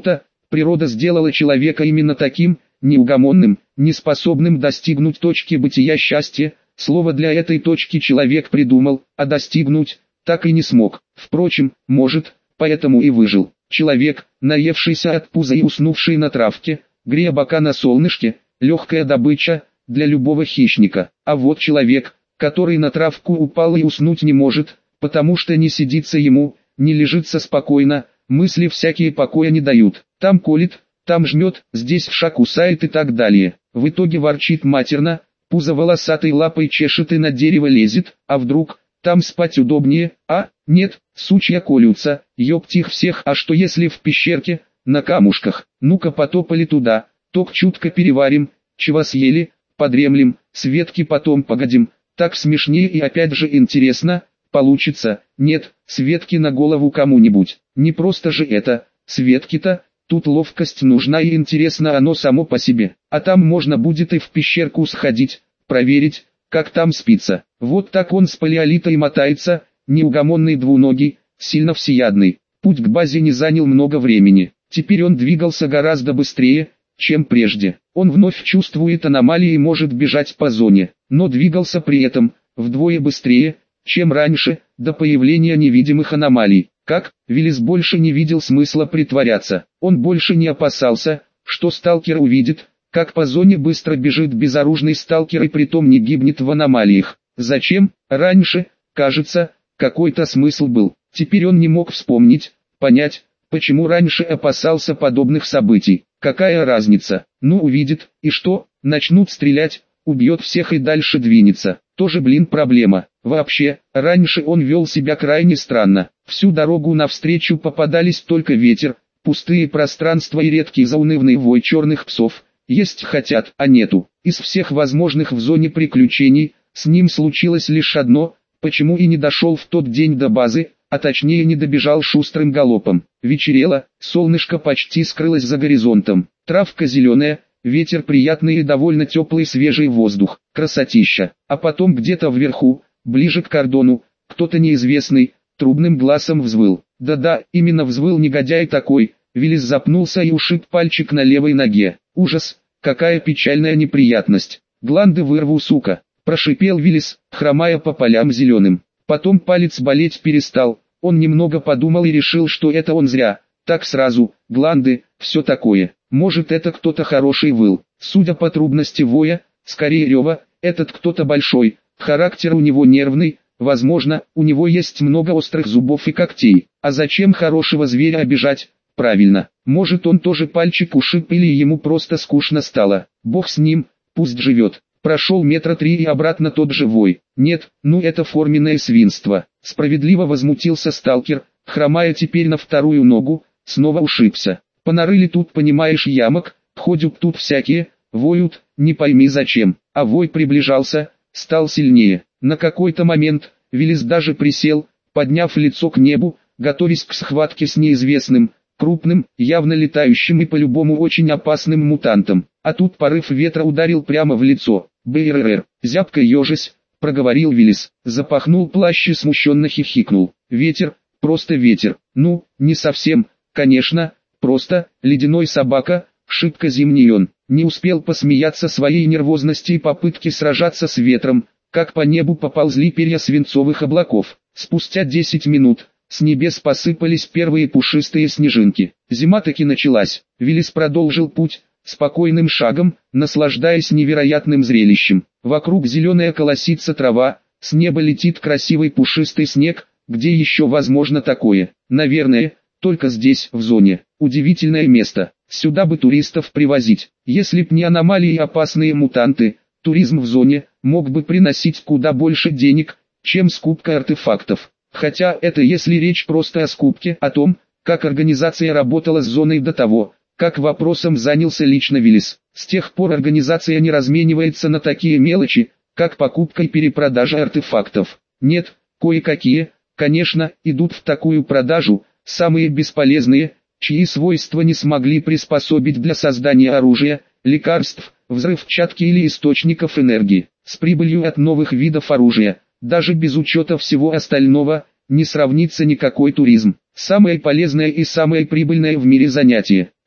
Природа сделала человека именно таким, неугомонным, неспособным достигнуть точки бытия счастья. Слово для этой точки человек придумал, а достигнуть так и не смог. Впрочем, может, поэтому и выжил. Человек, наевшийся от пуза и уснувший на травке, грея бока на солнышке, легкая добыча для любого хищника. А вот человек, который на травку упал и уснуть не может, потому что не сидится ему, не лежится спокойно, мысли всякие покоя не дают. Там колет, там жмет, здесь в шаг кусает и так далее. В итоге ворчит матерно, пузо волосатой лапой чешет и на дерево лезет, а вдруг, там спать удобнее, а, нет, сучья колются, ёпть их всех, а что если в пещерке, на камушках, ну-ка потопали туда, ток чутко переварим, чего съели, подремлем, с ветки потом погодим, так смешнее и опять же интересно, получится, нет, с ветки на голову кому-нибудь, не просто же это, с ветки-то, тут ловкость нужна и интересно оно само по себе, а там можно будет и в пещерку сходить, проверить, как там спится. Вот так он с палеолита и мотается, неугомонный двуногий, сильно всеядный. Путь к базе не занял много времени. Теперь он двигался гораздо быстрее, чем прежде. Он вновь чувствует аномалии и может бежать по зоне, но двигался при этом вдвое быстрее, чем раньше, до появления невидимых аномалий. Как, Виллис больше не видел смысла притворяться. Он больше не опасался, что сталкер увидит, как по зоне быстро бежит безоружный сталкер и притом не гибнет в аномалиях. Зачем? Раньше, кажется, какой-то смысл был. Теперь он не мог вспомнить, понять, почему раньше опасался подобных событий. Какая разница? Ну увидит, и что, начнут стрелять, убьет всех и дальше двинется. Тоже проблема. Вообще, раньше он вел себя крайне странно. Всю дорогу навстречу попадались только ветер, пустые пространства и редкий заунывный вой черных псов. Есть хотят, а нету. Из всех возможных в зоне приключений, с ним случилось лишь одно, почему и не дошел в тот день до базы, а точнее не добежал шустрым галопом. Вечерело, солнышко почти скрылось за горизонтом. Травка зеленая, ветер приятный и довольно теплый свежий воздух. Красотища. А потом где-то вверху, ближе к кордону, кто-то неизвестный, трубным глазом взвыл. Да-да, именно взвыл негодяй такой. Виллис запнулся и ушиб пальчик на левой ноге. Ужас, какая печальная неприятность. Гланды вырву, сука, прошипел Виллис, хромая по полям зеленым. Потом палец болеть перестал, он немного подумал и решил, что это он зря. Так сразу, гланды, все такое. Может это кто-то хороший выл. Судя по трубности воя, скорее рева, этот кто-то большой, характер у него нервный, возможно, у него есть много острых зубов и когтей. А зачем хорошего зверя обижать? Правильно, может он тоже пальчик ушиб или ему просто скучно стало. Бог с ним, пусть живет. Прошел метра 3 и обратно тот же вой. Нет, ну это форменное свинство. Справедливо возмутился сталкер, хромая теперь на вторую ногу, снова ушибся. Понарыли тут, понимаешь, ямок, ходят тут всякие, воют, не пойми зачем. А вой приближался, стал сильнее. На какой-то момент, Виллис даже присел, подняв лицо к небу, готовясь к схватке с неизвестным, крупным, явно летающим и по-любому очень опасным мутантом. А тут порыв ветра ударил прямо в лицо. «Бэйрэр, зябко ежась», — проговорил Виллис. Запахнул плащ и смущенно хихикнул. «Ветер, просто ветер. Ну, не совсем, конечно, просто, ледяной собака, шибко зимний он». Не успел посмеяться своей нервозности и попытки сражаться с ветром, как по небу поползли перья свинцовых облаков. Спустя 10 минут с небес посыпались первые пушистые снежинки. Зима таки началась. Виллис продолжил путь, спокойным шагом, наслаждаясь невероятным зрелищем. Вокруг зеленая колосится трава, с неба летит красивый пушистый снег, где еще возможно такое? Наверное, только здесь, в зоне. Удивительное место. Сюда бы туристов привозить. Если б не аномалии и опасные мутанты, туризм в зоне мог бы приносить куда больше денег, чем скупка артефактов. Хотя это если речь просто о скупке, о том, как организация работала с зоной до того, как вопросом занялся лично Виллис. С тех пор организация не разменивается на такие мелочи, как покупка и перепродажа артефактов. Нет, кое-какие, конечно, идут в такую продажу, самые бесполезные, чьи свойства не смогли приспособить для создания оружия, лекарств, взрывчатки или источников энергии. С прибылью от новых видов оружия, даже без учета всего остального, не сравнится никакой туризм. Самое полезное и самое прибыльное в мире занятие.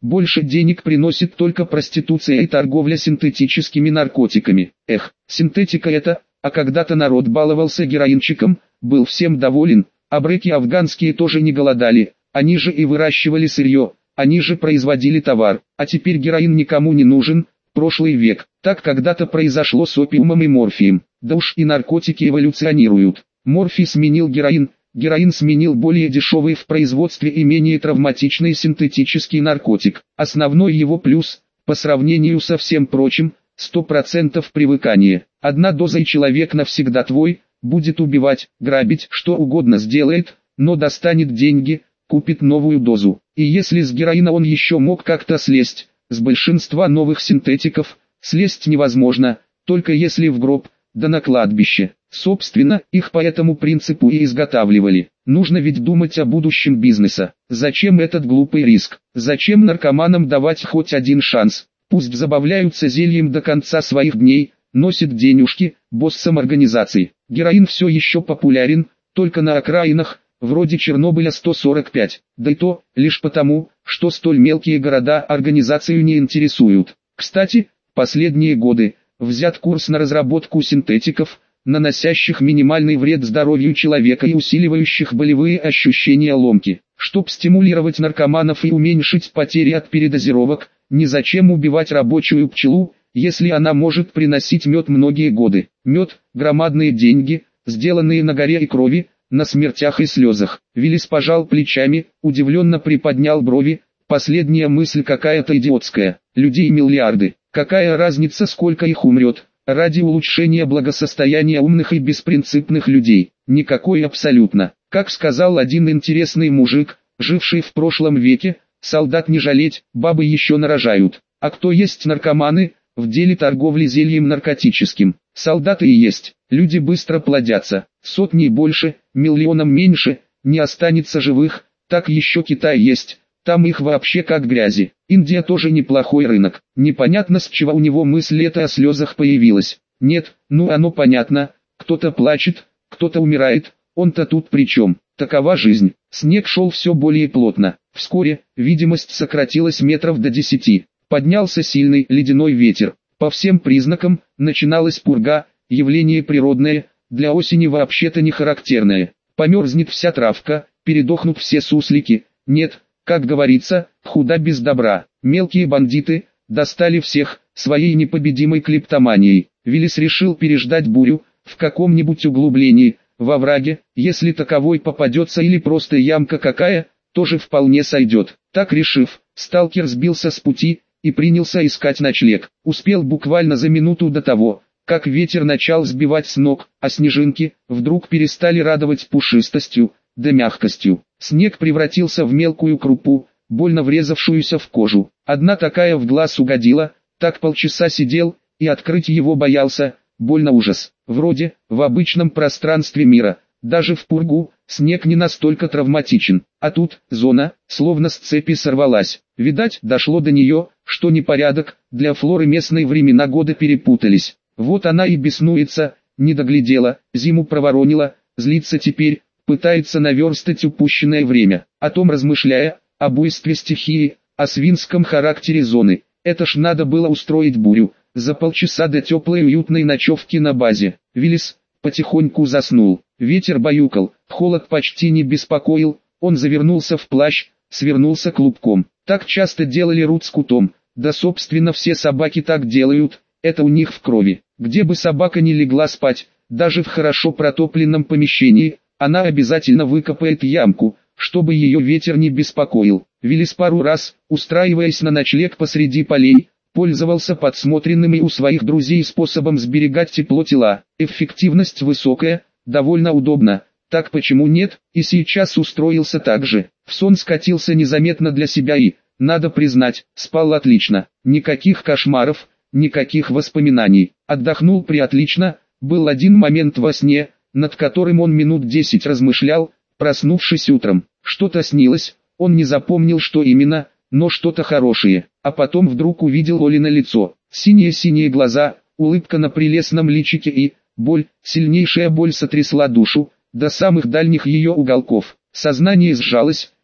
Больше денег приносит только проституция и торговля синтетическими наркотиками. Эх, синтетика это, а когда-то народ баловался героинчиком, был всем доволен, а бреки афганские тоже не голодали, они же и выращивали сырье, они же производили товар, а теперь героин никому не нужен, прошлый век. Так когда-то произошло с опиумом и морфием, да уж и наркотики эволюционируют. Морфий сменил героин, героин сменил более дешевый в производстве и менее травматичный синтетический наркотик. Основной его плюс, по сравнению со всем прочим, 100% привыкание. Одна доза и человек навсегда твой, будет убивать, грабить, что угодно сделает, но достанет деньги, купит новую дозу. И если с героина он еще мог как-то слезть, с большинства новых синтетиков, слезть невозможно, только если в гроб, да на кладбище. Собственно, их по этому принципу и изготавливали. Нужно ведь думать о будущем бизнеса. Зачем этот глупый риск? Зачем наркоманам давать хоть один шанс? Пусть забавляются зельем до конца своих дней, носит денежки, боссом организаций. Героин все еще популярен, только на окраинах, вроде Чернобыля 145, да и то, лишь потому, что столь мелкие города организацию не интересуют. Кстати, последние годы, взят курс на разработку синтетиков, наносящих минимальный вред здоровью человека и усиливающих болевые ощущения ломки. Чтоб стимулировать наркоманов и уменьшить потери от передозировок, незачем убивать рабочую пчелу, если она может приносить мед многие годы. Мед – громадные деньги, сделанные на горе и крови, на смертях и слезах. Виллис пожал плечами, удивленно приподнял брови. Последняя мысль какая-то идиотская. Людей миллиарды. Какая разница, сколько их умрет, ради улучшения благосостояния умных и беспринципных людей? Никакой абсолютно. Как сказал один интересный мужик, живший в прошлом веке, солдат не жалеть, бабы еще нарожают. А кто есть наркоманы, в деле торговли зельем наркотическим? Солдаты и есть. Люди быстро плодятся, сотни больше, миллионом меньше, не останется живых, так еще Китай есть. Там их вообще как грязи. Индия тоже неплохой рынок. Непонятно, с чего у него мысль эта о слезах появилась. Нет, ну оно понятно. Кто-то плачет, кто-то умирает. Он-то тут при чем? Такова жизнь. Снег шел все более плотно. Вскоре, видимость сократилась метров до 10. Поднялся сильный ледяной ветер. По всем признакам, начиналась пурга, явление природное, для осени вообще-то не характерное. Померзнет вся травка, передохнут все суслики. Нет, как говорится, худа без добра. Мелкие бандиты достали всех своей непобедимой клептоманией. Виллис решил переждать бурю в каком-нибудь углублении, во враге, если таковой попадется, или просто ямка какая, тоже вполне сойдет. Так решив, сталкер сбился с пути и принялся искать ночлег. Успел буквально за минуту до того, как ветер начал сбивать с ног, а снежинки вдруг перестали радовать пушистостью, да мягкостью. Снег превратился в мелкую крупу, больно врезавшуюся в кожу. Одна такая в глаз угодила, так полчаса сидел, и открыть его боялся, больно ужас. Вроде, в обычном пространстве мира, даже в пургу, снег не настолько травматичен. А тут, зона, словно с цепи сорвалась. Видать, дошло до нее, что непорядок, для флоры местные времена года перепутались. Вот она и беснуется, не доглядела, зиму проворонила, злится теперь, пытается наверстать упущенное время. О том размышляя, о буйстве стихии, о свинском характере зоны. Это ж надо было устроить бурю, за полчаса до теплой уютной ночевки на базе. Виллис потихоньку заснул. Ветер баюкал, холод почти не беспокоил, он завернулся в плащ, свернулся клубком. Так часто делали Рут с Кутом, да собственно все собаки так делают, это у них в крови. Где бы собака ни легла спать, даже в хорошо протопленном помещении, она обязательно выкопает ямку, чтобы ее ветер не беспокоил. Виллис пару раз, устраиваясь на ночлег посреди полей, пользовался подсмотренным и у своих друзей способом сберегать тепло тела. Эффективность высокая, довольно удобно, так почему нет, и сейчас устроился так же. В сон скатился незаметно для себя и, надо признать, спал отлично. Никаких кошмаров, никаких воспоминаний. Отдохнул приотлично, был один момент во сне, над которым он минут 10 размышлял, проснувшись утром. Что-то снилось, он не запомнил, что именно, но что-то хорошее. А потом вдруг увидел Олино лицо. Синие-синие глаза, улыбка на прелестном личике и боль, сильнейшая боль сотрясла душу, до самых дальних ее уголков. Сознание сжалось,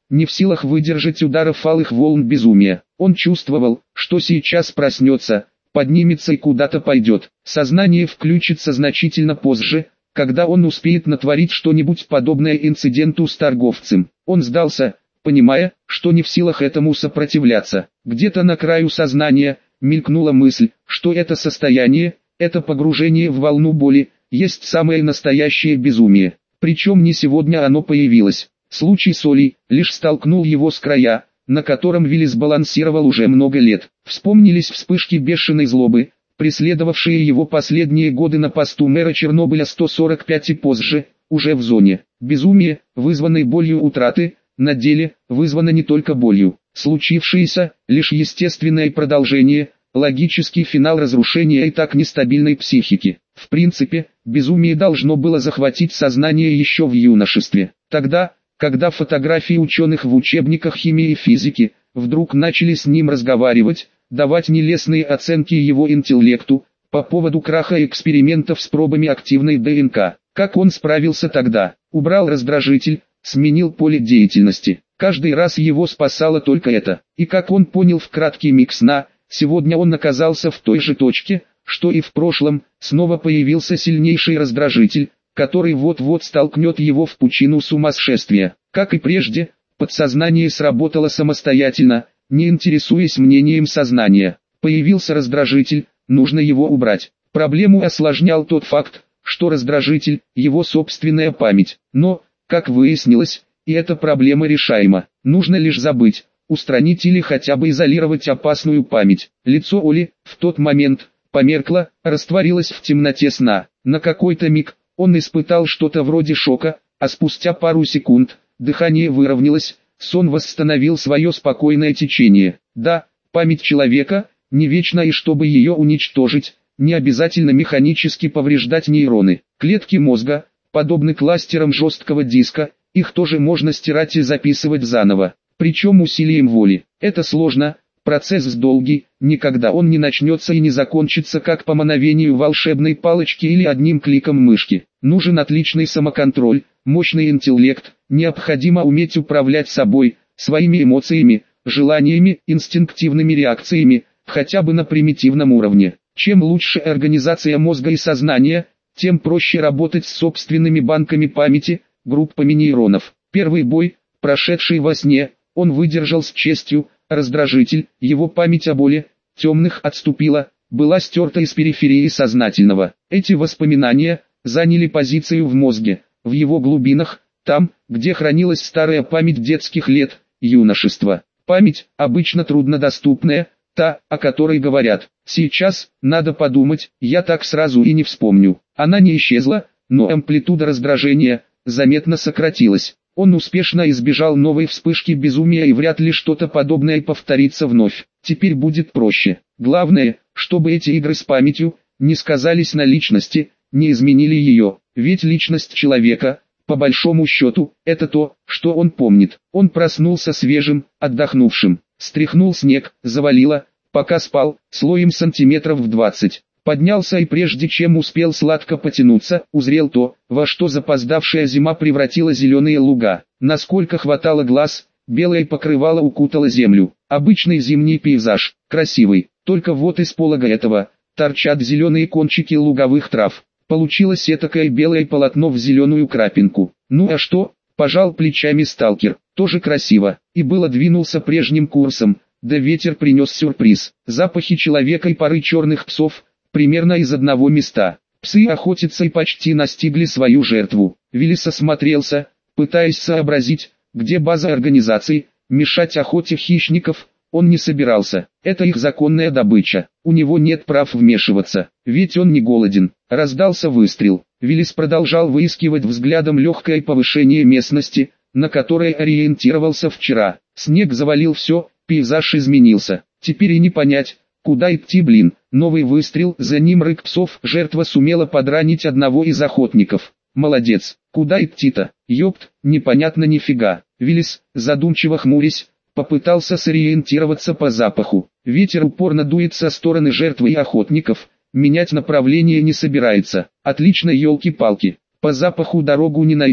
не в силах выдержать ударов алых волн безумия. Он чувствовал, что сейчас проснется, поднимется и куда-то пойдет. Сознание включится значительно позже, когда он успеет натворить что-нибудь подобное инциденту с торговцем. Он сдался, понимая, что не в силах этому сопротивляться. Где-то на краю сознания мелькнула мысль, что это состояние, это погружение в волну боли, есть самое настоящее безумие. Причем не сегодня оно появилось. Случай с Олей лишь столкнул его с края, на котором Виллис балансировал уже много лет. Вспомнились вспышки бешеной злобы, преследовавшие его последние годы на посту мэра Чернобыля 145 и позже, уже в зоне. Безумие, вызванное болью утраты, на деле, вызвано не только болью. Случившееся, лишь естественное продолжение, логический финал разрушения и так нестабильной психики. В принципе, безумие должно было захватить сознание еще в юношестве. Тогда, когда фотографии ученых в учебниках химии и физики, вдруг начали с ним разговаривать, давать нелестные оценки его интеллекту, по поводу краха экспериментов с пробами активной ДНК. Как он справился тогда? Убрал раздражитель, сменил поле деятельности. Каждый раз его спасало только это. И как он понял в краткий миг сна, сегодня он оказался в той же точке, что и в прошлом, снова появился сильнейший раздражитель, который вот-вот столкнет его в пучину сумасшествия. Как и прежде, подсознание сработало самостоятельно, не интересуясь мнением сознания. Появился раздражитель, нужно его убрать. Проблему осложнял тот факт, что раздражитель – его собственная память. Но, как выяснилось, и эта проблема решаема. Нужно лишь забыть, устранить или хотя бы изолировать опасную память. Лицо Оли, в тот момент, померкло, растворилось в темноте сна. На какой-то миг, он испытал что-то вроде шока, а спустя пару секунд, дыхание выровнялось, сон восстановил свое спокойное течение. Да, память человека, не вечна, и чтобы ее уничтожить, не обязательно механически повреждать нейроны. Клетки мозга, подобны кластерам жесткого диска, их тоже можно стирать и записывать заново, причем усилием воли. Это сложно, процесс долгий, никогда он не начнется и не закончится как по мановению волшебной палочки или одним кликом мышки. Нужен отличный самоконтроль, мощный интеллект, необходимо уметь управлять собой, своими эмоциями, желаниями, инстинктивными реакциями, хотя бы на примитивном уровне. Чем лучше организация мозга и сознания, тем проще работать с собственными банками памяти, группами нейронов. Первый бой, прошедший во сне, он выдержал с честью. Раздражитель, его память о боли, темных отступила, была стерта из периферии сознательного. Эти воспоминания заняли позицию в мозге, в его глубинах, там, где хранилась старая память детских лет, юношества. Память, обычно труднодоступная, та, о которой говорят. Сейчас, надо подумать, я так сразу и не вспомню. Она не исчезла, но амплитуда раздражения заметно сократилась. Он успешно избежал новой вспышки безумия, и вряд ли что-то подобное повторится вновь. Теперь будет проще. Главное, чтобы эти игры с памятью не сказались на личности, не изменили ее. Ведь личность человека, по большому счету, это то, что он помнит. Он проснулся свежим, отдохнувшим. Стряхнул снег, завалило, пока спал, слоем сантиметров в 20. Поднялся и прежде чем успел сладко потянуться, узрел то, во что запоздавшая зима превратила зеленые луга. Насколько хватало глаз, белое покрывало укутало землю. Обычный зимний пейзаж, красивый, только вот из полога этого торчат зеленые кончики луговых трав. Получилось этакое белое полотно в зеленую крапинку. Ну а что, пожал плечами сталкер, тоже красиво, и было двинулся прежним курсом, да ветер принес сюрприз. Запахи человека и пары черных псов, примерно из одного места. Псы охотятся и почти настигли свою жертву. Виллис осмотрелся, пытаясь сообразить, где база организации. Мешать охоте хищников он не собирался. Это их законная добыча. У него нет прав вмешиваться, ведь он не голоден. Раздался выстрел. Виллис продолжал выискивать взглядом легкое повышение местности, на которое ориентировался вчера. Снег завалил все, пейзаж изменился. Теперь и не понять, куда идти, блин. Новый выстрел, за ним рык псов. Жертва сумела подранить одного из охотников. Молодец. Куда идти-то? Ёпт, непонятно нифига. Виллис, задумчиво хмурясь, попытался сориентироваться по запаху. Ветер упорно дует со стороны жертвы и охотников. Менять направление не собирается. Отлично, елки-палки. По запаху дорогу не найти.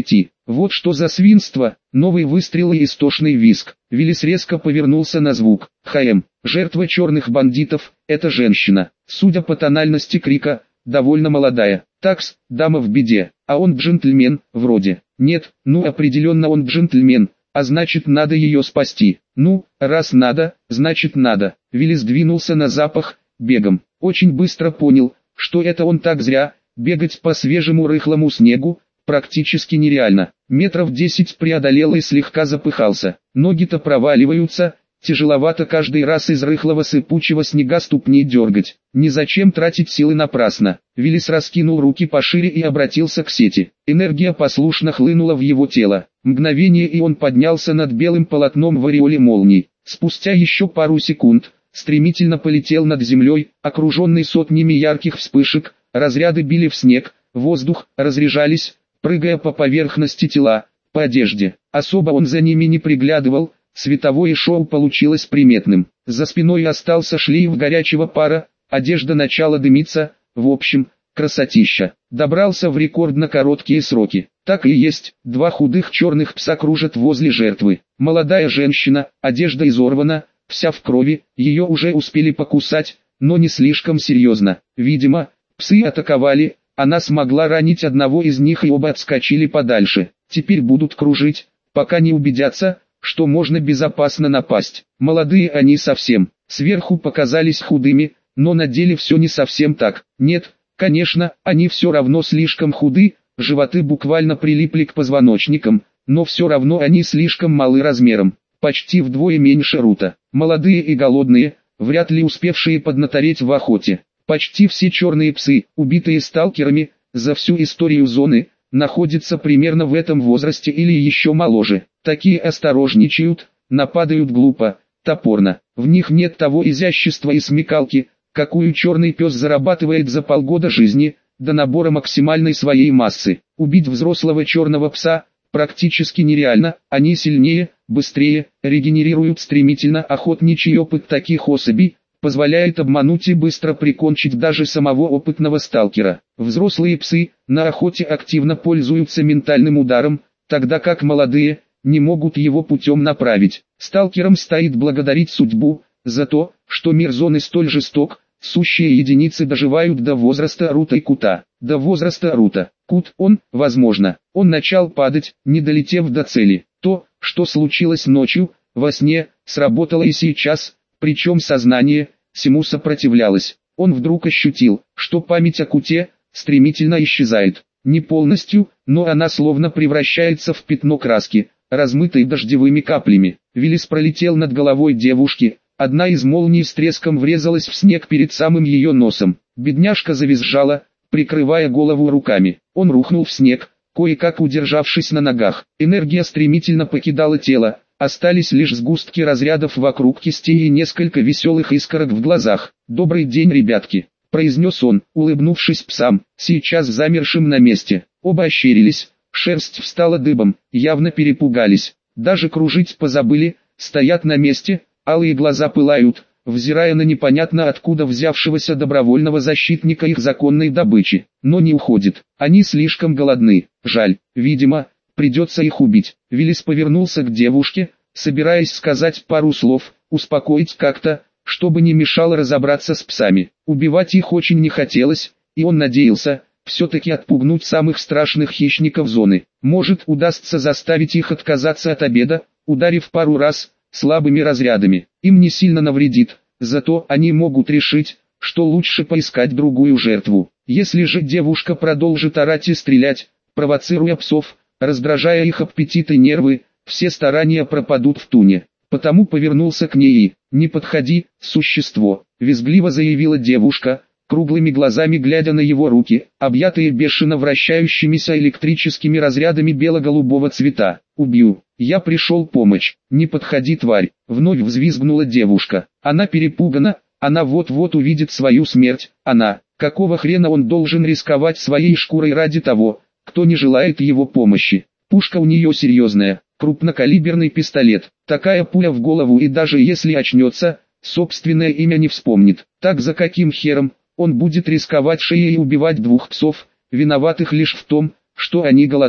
Вот что за свинство! Новый выстрел и истошный визг. Виллис резко повернулся на звук. ХМ. Жертва черных бандитов, это женщина. Судя по тональности крика, довольно молодая. Такс, дама в беде. А он джентльмен, вроде. Нет, ну определенно он джентльмен. А значит надо ее спасти. Ну, раз надо, значит надо. Виллис двинулся на запах, бегом. Очень быстро понял, что это он так зря. Бегать по свежему рыхлому снегу практически нереально. Метров 10 преодолел и слегка запыхался. Ноги-то проваливаются, тяжеловато каждый раз из рыхлого сыпучего снега ступни дергать. Незачем тратить силы напрасно. Виллис раскинул руки пошире и обратился к сети. Энергия послушно хлынула в его тело. Мгновение и он поднялся над белым полотном в ореоле молний. Спустя еще пару секунд, стремительно полетел над землей, окруженный сотнями ярких вспышек, разряды били в снег, воздух, разряжались, прыгая по поверхности тела, по одежде. Особо он за ними не приглядывал, световое шоу получилось приметным. За спиной остался шлейф горячего пара, одежда начала дымиться, в общем, красотища. Добрался в рекордно короткие сроки. Так и есть, два худых черных пса кружат возле жертвы. Молодая женщина, одежда изорвана, вся в крови, ее уже успели покусать, но не слишком серьезно. Видимо, псы атаковали, она смогла ранить одного из них и оба отскочили подальше. Теперь будут кружить, пока не убедятся, что можно безопасно напасть. Молодые они совсем, сверху показались худыми, но на деле все не совсем так. Нет, конечно, они все равно слишком худы, животы буквально прилипли к позвоночникам, но все равно они слишком малы размером, почти вдвое меньше Рута. Молодые и голодные, вряд ли успевшие поднатореть в охоте. Почти все черные псы, убитые сталкерами, за всю историю зоны, находятся примерно в этом возрасте или еще моложе. Такие осторожничают, нападают глупо, топорно. В них нет того изящества и смекалки, какую черный пес зарабатывает за полгода жизни, до набора максимальной своей массы. Убить взрослого черного пса практически нереально, они сильнее, быстрее, регенерируют стремительно. Охотничий опыт таких особей позволяет обмануть и быстро прикончить даже самого опытного сталкера. Взрослые псы на охоте активно пользуются ментальным ударом, тогда как молодые не могут его путем направить. Сталкерам стоит благодарить судьбу за то, что мир зоны столь жесток. Сущие единицы доживают до возраста Рута и Кута. До возраста Рута. Кут, возможно, он начал падать, не долетев до цели. То, что случилось ночью, во сне, сработало и сейчас, причем сознание всему сопротивлялось. Он вдруг ощутил, что память о Куте стремительно исчезает. Не полностью, но она словно превращается в пятно краски, размытой дождевыми каплями. Виллис пролетел над головой девушки. Одна из молний с треском врезалась в снег перед самым ее носом. Бедняжка завизжала, прикрывая голову руками. Он рухнул в снег, кое-как удержавшись на ногах. Энергия стремительно покидала тело, остались лишь сгустки разрядов вокруг кистей и несколько веселых искорок в глазах. «Добрый день, ребятки», — произнес он, улыбнувшись псам, сейчас замершим на месте. Оба ощерились, шерсть встала дыбом, явно перепугались. Даже кружить позабыли, стоят на месте. Алые глаза пылают, взирая на непонятно откуда взявшегося добровольного защитника их законной добычи. Но не уходит. Они слишком голодны. Жаль, видимо, придется их убить. Виллис повернулся к девушке, собираясь сказать пару слов, успокоить как-то, чтобы не мешало разобраться с псами. Убивать их очень не хотелось, и он надеялся, все-таки отпугнуть самых страшных хищников зоны. Может, удастся заставить их отказаться от обеда, ударив пару раз слабыми разрядами. Им не сильно навредит, зато они могут решить, что лучше поискать другую жертву. Если же девушка продолжит орать и стрелять, провоцируя псов, раздражая их аппетит и нервы, все старания пропадут в туне. Потому повернулся к ней и «Не подходи, существо», — визгливо заявила девушка, круглыми глазами глядя на его руки, объятые бешено вращающимися электрическими разрядами бело-голубого цвета. «Убью, я пришел помочь, не подходи, тварь», — вновь взвизгнула девушка. Она перепугана, она вот-вот увидит свою смерть, какого хрена он должен рисковать своей шкурой ради того, кто не желает его помощи. Пушка у нее серьезная, крупнокалиберный пистолет, такая пуля в голову, и даже если очнется, собственное имя не вспомнит. Так за каким хером он будет рисковать шеей и убивать двух псов, виноватых лишь в том, что они голодны?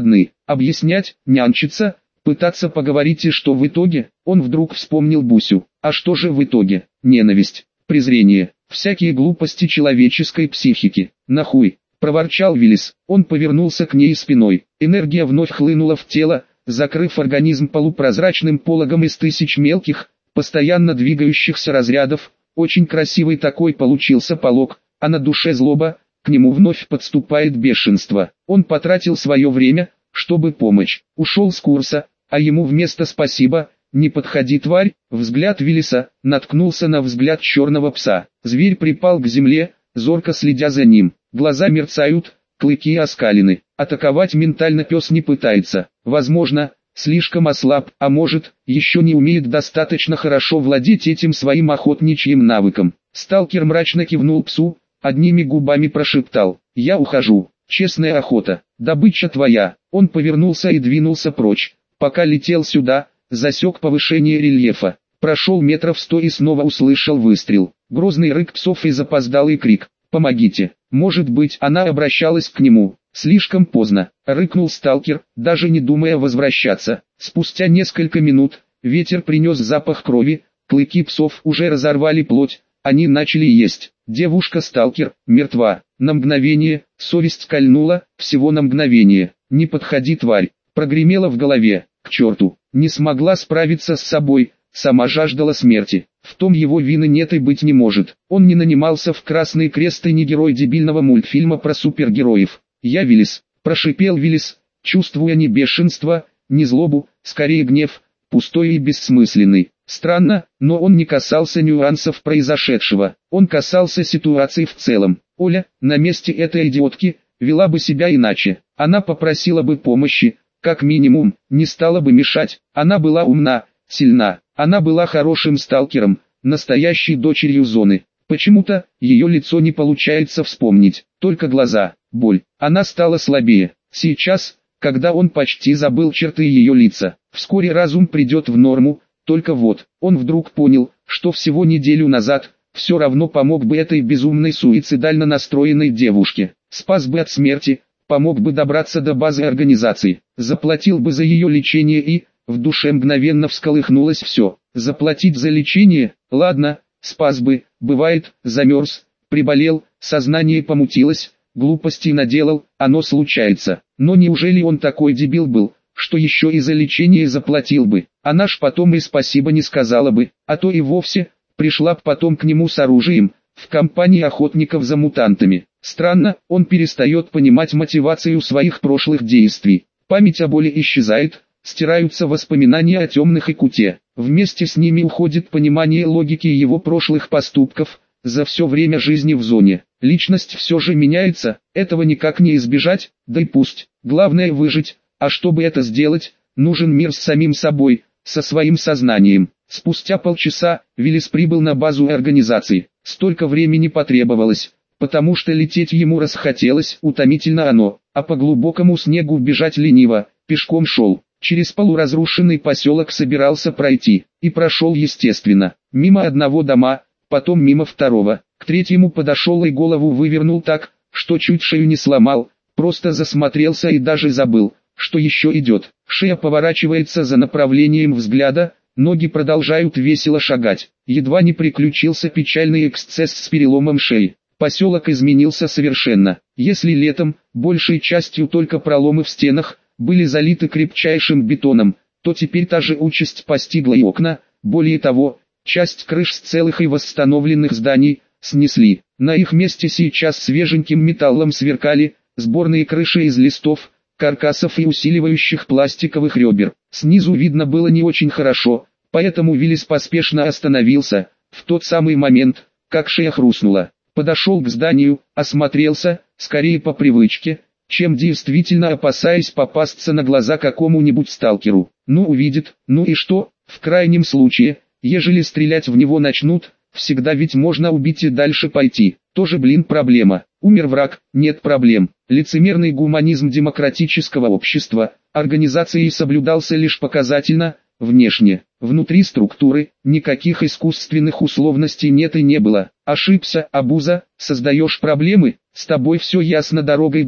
Объяснять, нянчиться, пытаться поговорить, и что в итоге? Он вдруг вспомнил Бусю. А что же в итоге? Ненависть, презрение, всякие глупости человеческой психики. Нахуй, проворчал Виллис. Он повернулся к ней спиной. Энергия вновь хлынула в тело, закрыв организм полупрозрачным пологом из тысяч мелких, постоянно двигающихся разрядов. Очень красивый такой получился полог, а на душе злоба, к нему вновь подступает бешенство. Он потратил свое время, чтобы помочь, ушел с курса, а ему вместо «спасибо», «не подходи, тварь», взгляд Виллиса наткнулся на взгляд черного пса. Зверь припал к земле, зорко следя за ним. Глаза мерцают, клыки оскалены. Атаковать ментально пес не пытается. Возможно, слишком ослаб, а может, еще не умеет достаточно хорошо владеть этим своим охотничьим навыком. Сталкер мрачно кивнул псу, одними губами прошептал: «Я ухожу, честная охота, добыча твоя». Он повернулся и двинулся прочь. Пока летел сюда, засек повышение рельефа. Прошел метров 100 и снова услышал выстрел. Грозный рык псов и запоздалый крик: «Помогите!». Может быть, она обращалась к нему. Слишком поздно, рыкнул сталкер, даже не думая возвращаться. Спустя несколько минут, ветер принес запах крови, клыки псов уже разорвали плоть, они начали есть. Девушка-сталкер, мертва. На мгновение, совесть кольнула, всего на мгновение. «Не подходи, тварь», прогремело в голове. К черту, не смогла справиться с собой, сама жаждала смерти. В том его вины нет и быть не может. Он не нанимался в Красный Крест и не герой дебильного мультфильма про супергероев. «Я Виллис», прошипел Виллис, чувствуя не бешенство, не злобу, скорее гнев, пустой и бессмысленный. Странно, но он не касался нюансов произошедшего, он касался ситуации в целом. Оля, на месте этой идиотки, вела бы себя иначе. Она попросила бы помощи, как минимум, не стала бы мешать. Она была умна, сильна, она была хорошим сталкером, настоящей дочерью зоны. Почему-то, ее лицо не получается вспомнить, только глаза, боль. Она стала слабее. Сейчас, когда он почти забыл черты ее лица, вскоре разум придет в норму, только вот, он вдруг понял, что всего неделю назад, все равно помог бы этой безумной суицидально настроенной девушке, спас бы от смерти, помог бы добраться до базы организации, заплатил бы за ее лечение и, в душе мгновенно всколыхнулось все. Заплатить за лечение, ладно, спас бы, бывает, замерз, приболел, сознание помутилось, глупостей наделал, оно случается. Но неужели он такой дебил был, что еще и за лечение заплатил бы? Она ж потом и спасибо не сказала бы, а то и вовсе пришла б потом к нему с оружием, в компании охотников за мутантами. Странно, он перестает понимать мотивацию своих прошлых действий. Память о боли исчезает, стираются воспоминания о темных и куте. Вместе с ними уходит понимание логики его прошлых поступков, за все время жизни в зоне. Личность все же меняется, этого никак не избежать, да и пусть. Главное выжить, а чтобы это сделать, нужен мир с самим собой, со своим сознанием. Спустя полчаса, Виллис прибыл на базу организации. Столько времени потребовалось, потому что лететь ему расхотелось, утомительно оно, а по глубокому снегу бежать лениво, пешком шел. Через полуразрушенный поселок собирался пройти, и прошел естественно, мимо одного дома, потом мимо второго, к третьему подошел и голову вывернул так, что чуть шею не сломал, просто засмотрелся и даже забыл, что еще идет. Шея поворачивается за направлением взгляда, ноги продолжают весело шагать, едва не приключился печальный эксцесс с переломом шеи. Поселок изменился совершенно, если летом, большей частью только проломы в стенах, были залиты крепчайшим бетоном, то теперь та же участь постигла и окна, более того, часть крыш с целых и восстановленных зданий снесли. На их месте сейчас свеженьким металлом сверкали сборные крыши из листов, каркасов и усиливающих пластиковых ребер. Снизу видно было не очень хорошо, поэтому Виллис поспешно остановился, в тот самый момент, как шея хрустнула. Подошел к зданию, осмотрелся, скорее по привычке, чем действительно опасаясь попасться на глаза какому-нибудь сталкеру. Ну увидит, ну и что, в крайнем случае, ежели стрелять в него начнут, всегда ведь можно убить и дальше пойти. Тоже проблема. Умер враг, нет проблем. Лицемерный гуманизм демократического общества, организации соблюдался лишь показательно, внешне. Внутри структуры, никаких искусственных условностей нет и не было. Ошибся, обуза, создаешь проблемы, с тобой все ясно, дорогой, друг.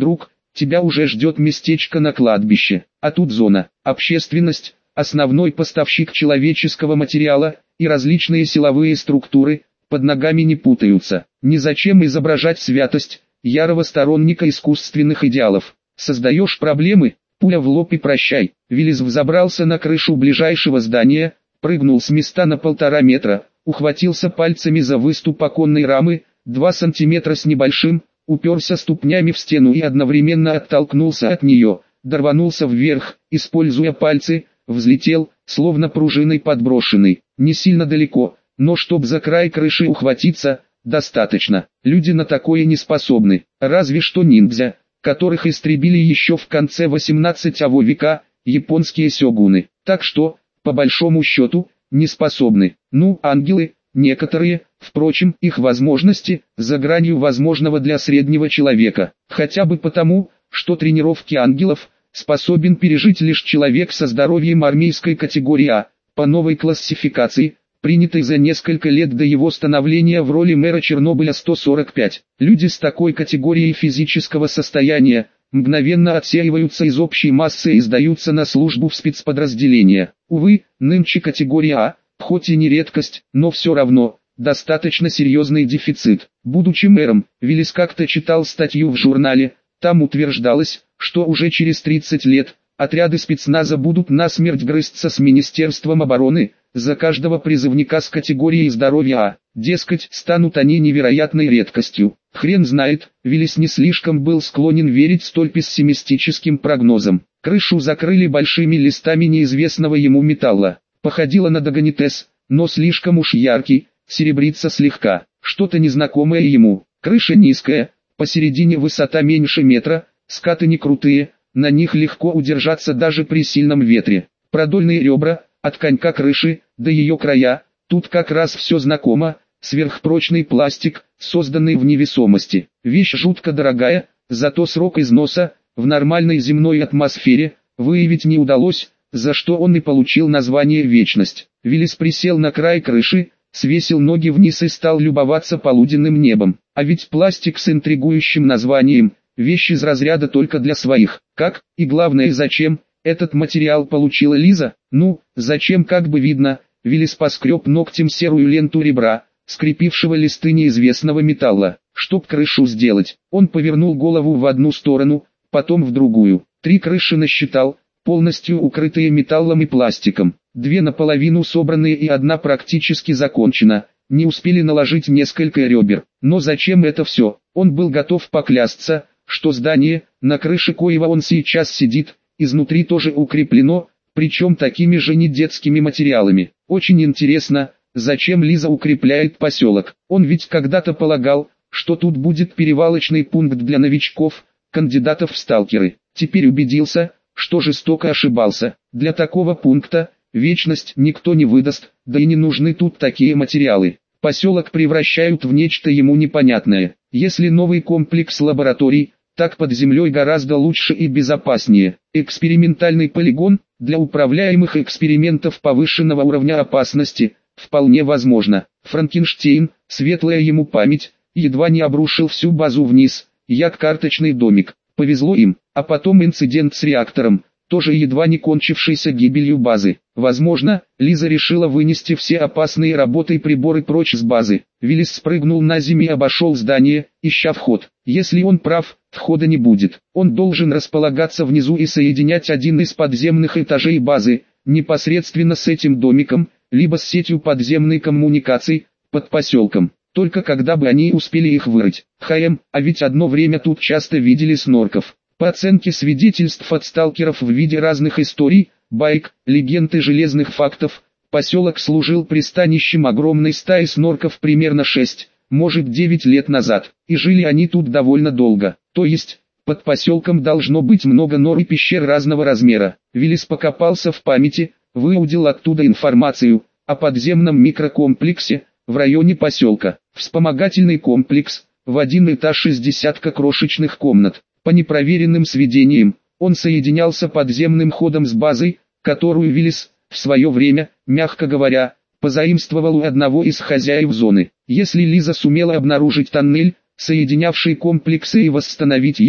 тебя уже ждет местечко на кладбище, а тут зона, общественность, основной поставщик человеческого материала, и различные силовые структуры, под ногами не путаются. Незачем изображать святость, ярого сторонника искусственных идеалов. Создаешь проблемы, пуля в лоб и прощай. Виллис взобрался на крышу ближайшего здания, прыгнул с места на 1,5 метра, ухватился пальцами за выступ оконной рамы, 2 сантиметра с небольшим, уперся ступнями в стену и одновременно оттолкнулся от нее, дорванулся вверх, используя пальцы, взлетел, словно пружиной подброшенный, не сильно далеко, но чтоб за край крыши ухватиться, достаточно. Люди на такое не способны, разве что ниндзя, которых истребили еще в конце 18 века, японские сёгуны. Так что, по большому счету, не способны. Ну, ангелы, некоторые, впрочем, их возможности, за гранью возможного для среднего человека. Хотя бы потому, что тренировки ангелов, способен пережить лишь человек со здоровьем армейской категории А, по новой классификации, принятой за несколько лет до его становления в роли мэра Чернобыля 145. Люди с такой категорией физического состояния, мгновенно отсеиваются из общей массы и сдаются на службу в спецподразделения. Увы, нынче категория А, хоть и не редкость, но все равно, достаточно серьезный дефицит. Будучи мэром, Виллис как-то читал статью в журнале, там утверждалось, что уже через 30 лет, отряды спецназа будут насмерть грызться с Министерством обороны, за каждого призывника с категорией здоровья А, дескать, станут они невероятной редкостью. Хрен знает, Виллис не слишком был склонен верить столь пессимистическим прогнозам. Крышу закрыли большими листами неизвестного ему металла. Походило на догонитес, но слишком уж яркий, серебрится слегка, что-то незнакомое ему. Крыша низкая, посередине высота меньше метра, скаты не крутые, на них легко удержаться даже при сильном ветре. Продольные ребра, от конька крыши, до ее края, тут как раз все знакомо, сверхпрочный пластик, созданный в невесомости. Вещь жутко дорогая, зато срок износа, в нормальной земной атмосфере, выявить не удалось, за что он и получил название «Вечность». Виллис присел на край крыши, свесил ноги вниз и стал любоваться полуденным небом. А ведь пластик с интригующим названием, вещь из разряда только для своих. Как, и главное зачем, этот материал получила Лиза? Ну, зачем, как бы видно, Виллис поскреб ногтем серую ленту ребра, скрепившего листы неизвестного металла. Чтоб крышу сделать, он повернул голову в одну сторону, потом в другую. 3 крыши насчитал, полностью укрытые металлом и пластиком. 2 наполовину собранные и 1 практически закончена. Не успели наложить несколько ребер. Но зачем это все? Он был готов поклясться, что здание, на крыше коего он сейчас сидит, изнутри тоже укреплено, причем такими же недетскими материалами. Очень интересно, зачем Лиза укрепляет поселок. Он ведь когда-то полагал, что тут будет перевалочный пункт для новичков, кандидатов в сталкеры. Теперь убедился, что жестоко ошибался. Для такого пункта, вечность никто не выдаст, да и не нужны тут такие материалы. Поселок превращают в нечто ему непонятное. Если новый комплекс лабораторий, так под землей гораздо лучше и безопаснее. Экспериментальный полигон, для управляемых экспериментов повышенного уровня опасности, вполне возможно. Франкенштейн, светлая ему память, едва не обрушил всю базу вниз, як карточный домик. Повезло им, а потом инцидент с реактором, тоже едва не кончившийся гибелью базы. Возможно, Лиза решила вынести все опасные работы и приборы прочь с базы. Виллис спрыгнул на землю и обошел здание, ища вход. Если он прав, входа не будет. Он должен располагаться внизу и соединять один из подземных этажей базы, непосредственно с этим домиком, либо с сетью подземной коммуникаций, под поселком. Только когда бы они успели их вырыть. А ведь одно время тут часто видели снорков. По оценке свидетельств от сталкеров в виде разных историй, байк, легенд и железных фактов, поселок служил пристанищем огромной стаи снорков примерно 6, может 9 лет назад, и жили они тут довольно долго. То есть, под поселком должно быть много нор и пещер разного размера. Виллис покопался в памяти, выудил оттуда информацию о подземном микрокомплексе в районе поселка. Вспомогательный комплекс, в один этаж 60 крошечных комнат. По непроверенным сведениям, он соединялся подземным ходом с базой, которую Виллис, в свое время, мягко говоря, позаимствовал у одного из хозяев зоны. Если Лиза сумела обнаружить тоннель, соединявший комплексы и восстановить его,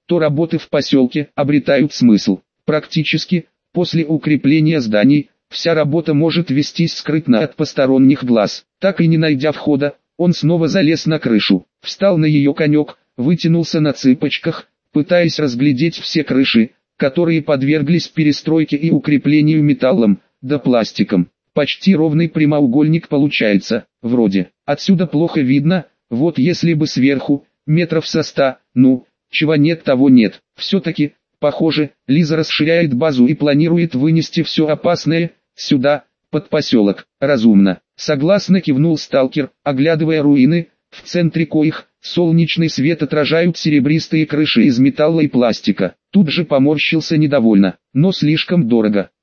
то работы в поселке обретают смысл. Практически, после укрепления зданий, вся работа может вестись скрытно от посторонних глаз. Так и не найдя входа, он снова залез на крышу, встал на ее конек, вытянулся на цыпочках, пытаясь разглядеть все крыши, которые подверглись перестройке и укреплению металлом, да пластиком. Почти ровный прямоугольник получается, вроде. Отсюда плохо видно, вот если бы сверху, метров со 100, ну, чего нет того нет. Все-таки, похоже, Лиза расширяет базу и планирует вынести все опасное, сюда, под поселок. Разумно. Согласно кивнул сталкер, оглядывая руины, в центре коих, солнечный свет отражают серебристые крыши из металла и пластика. Тут же поморщился недовольно, но слишком дорого.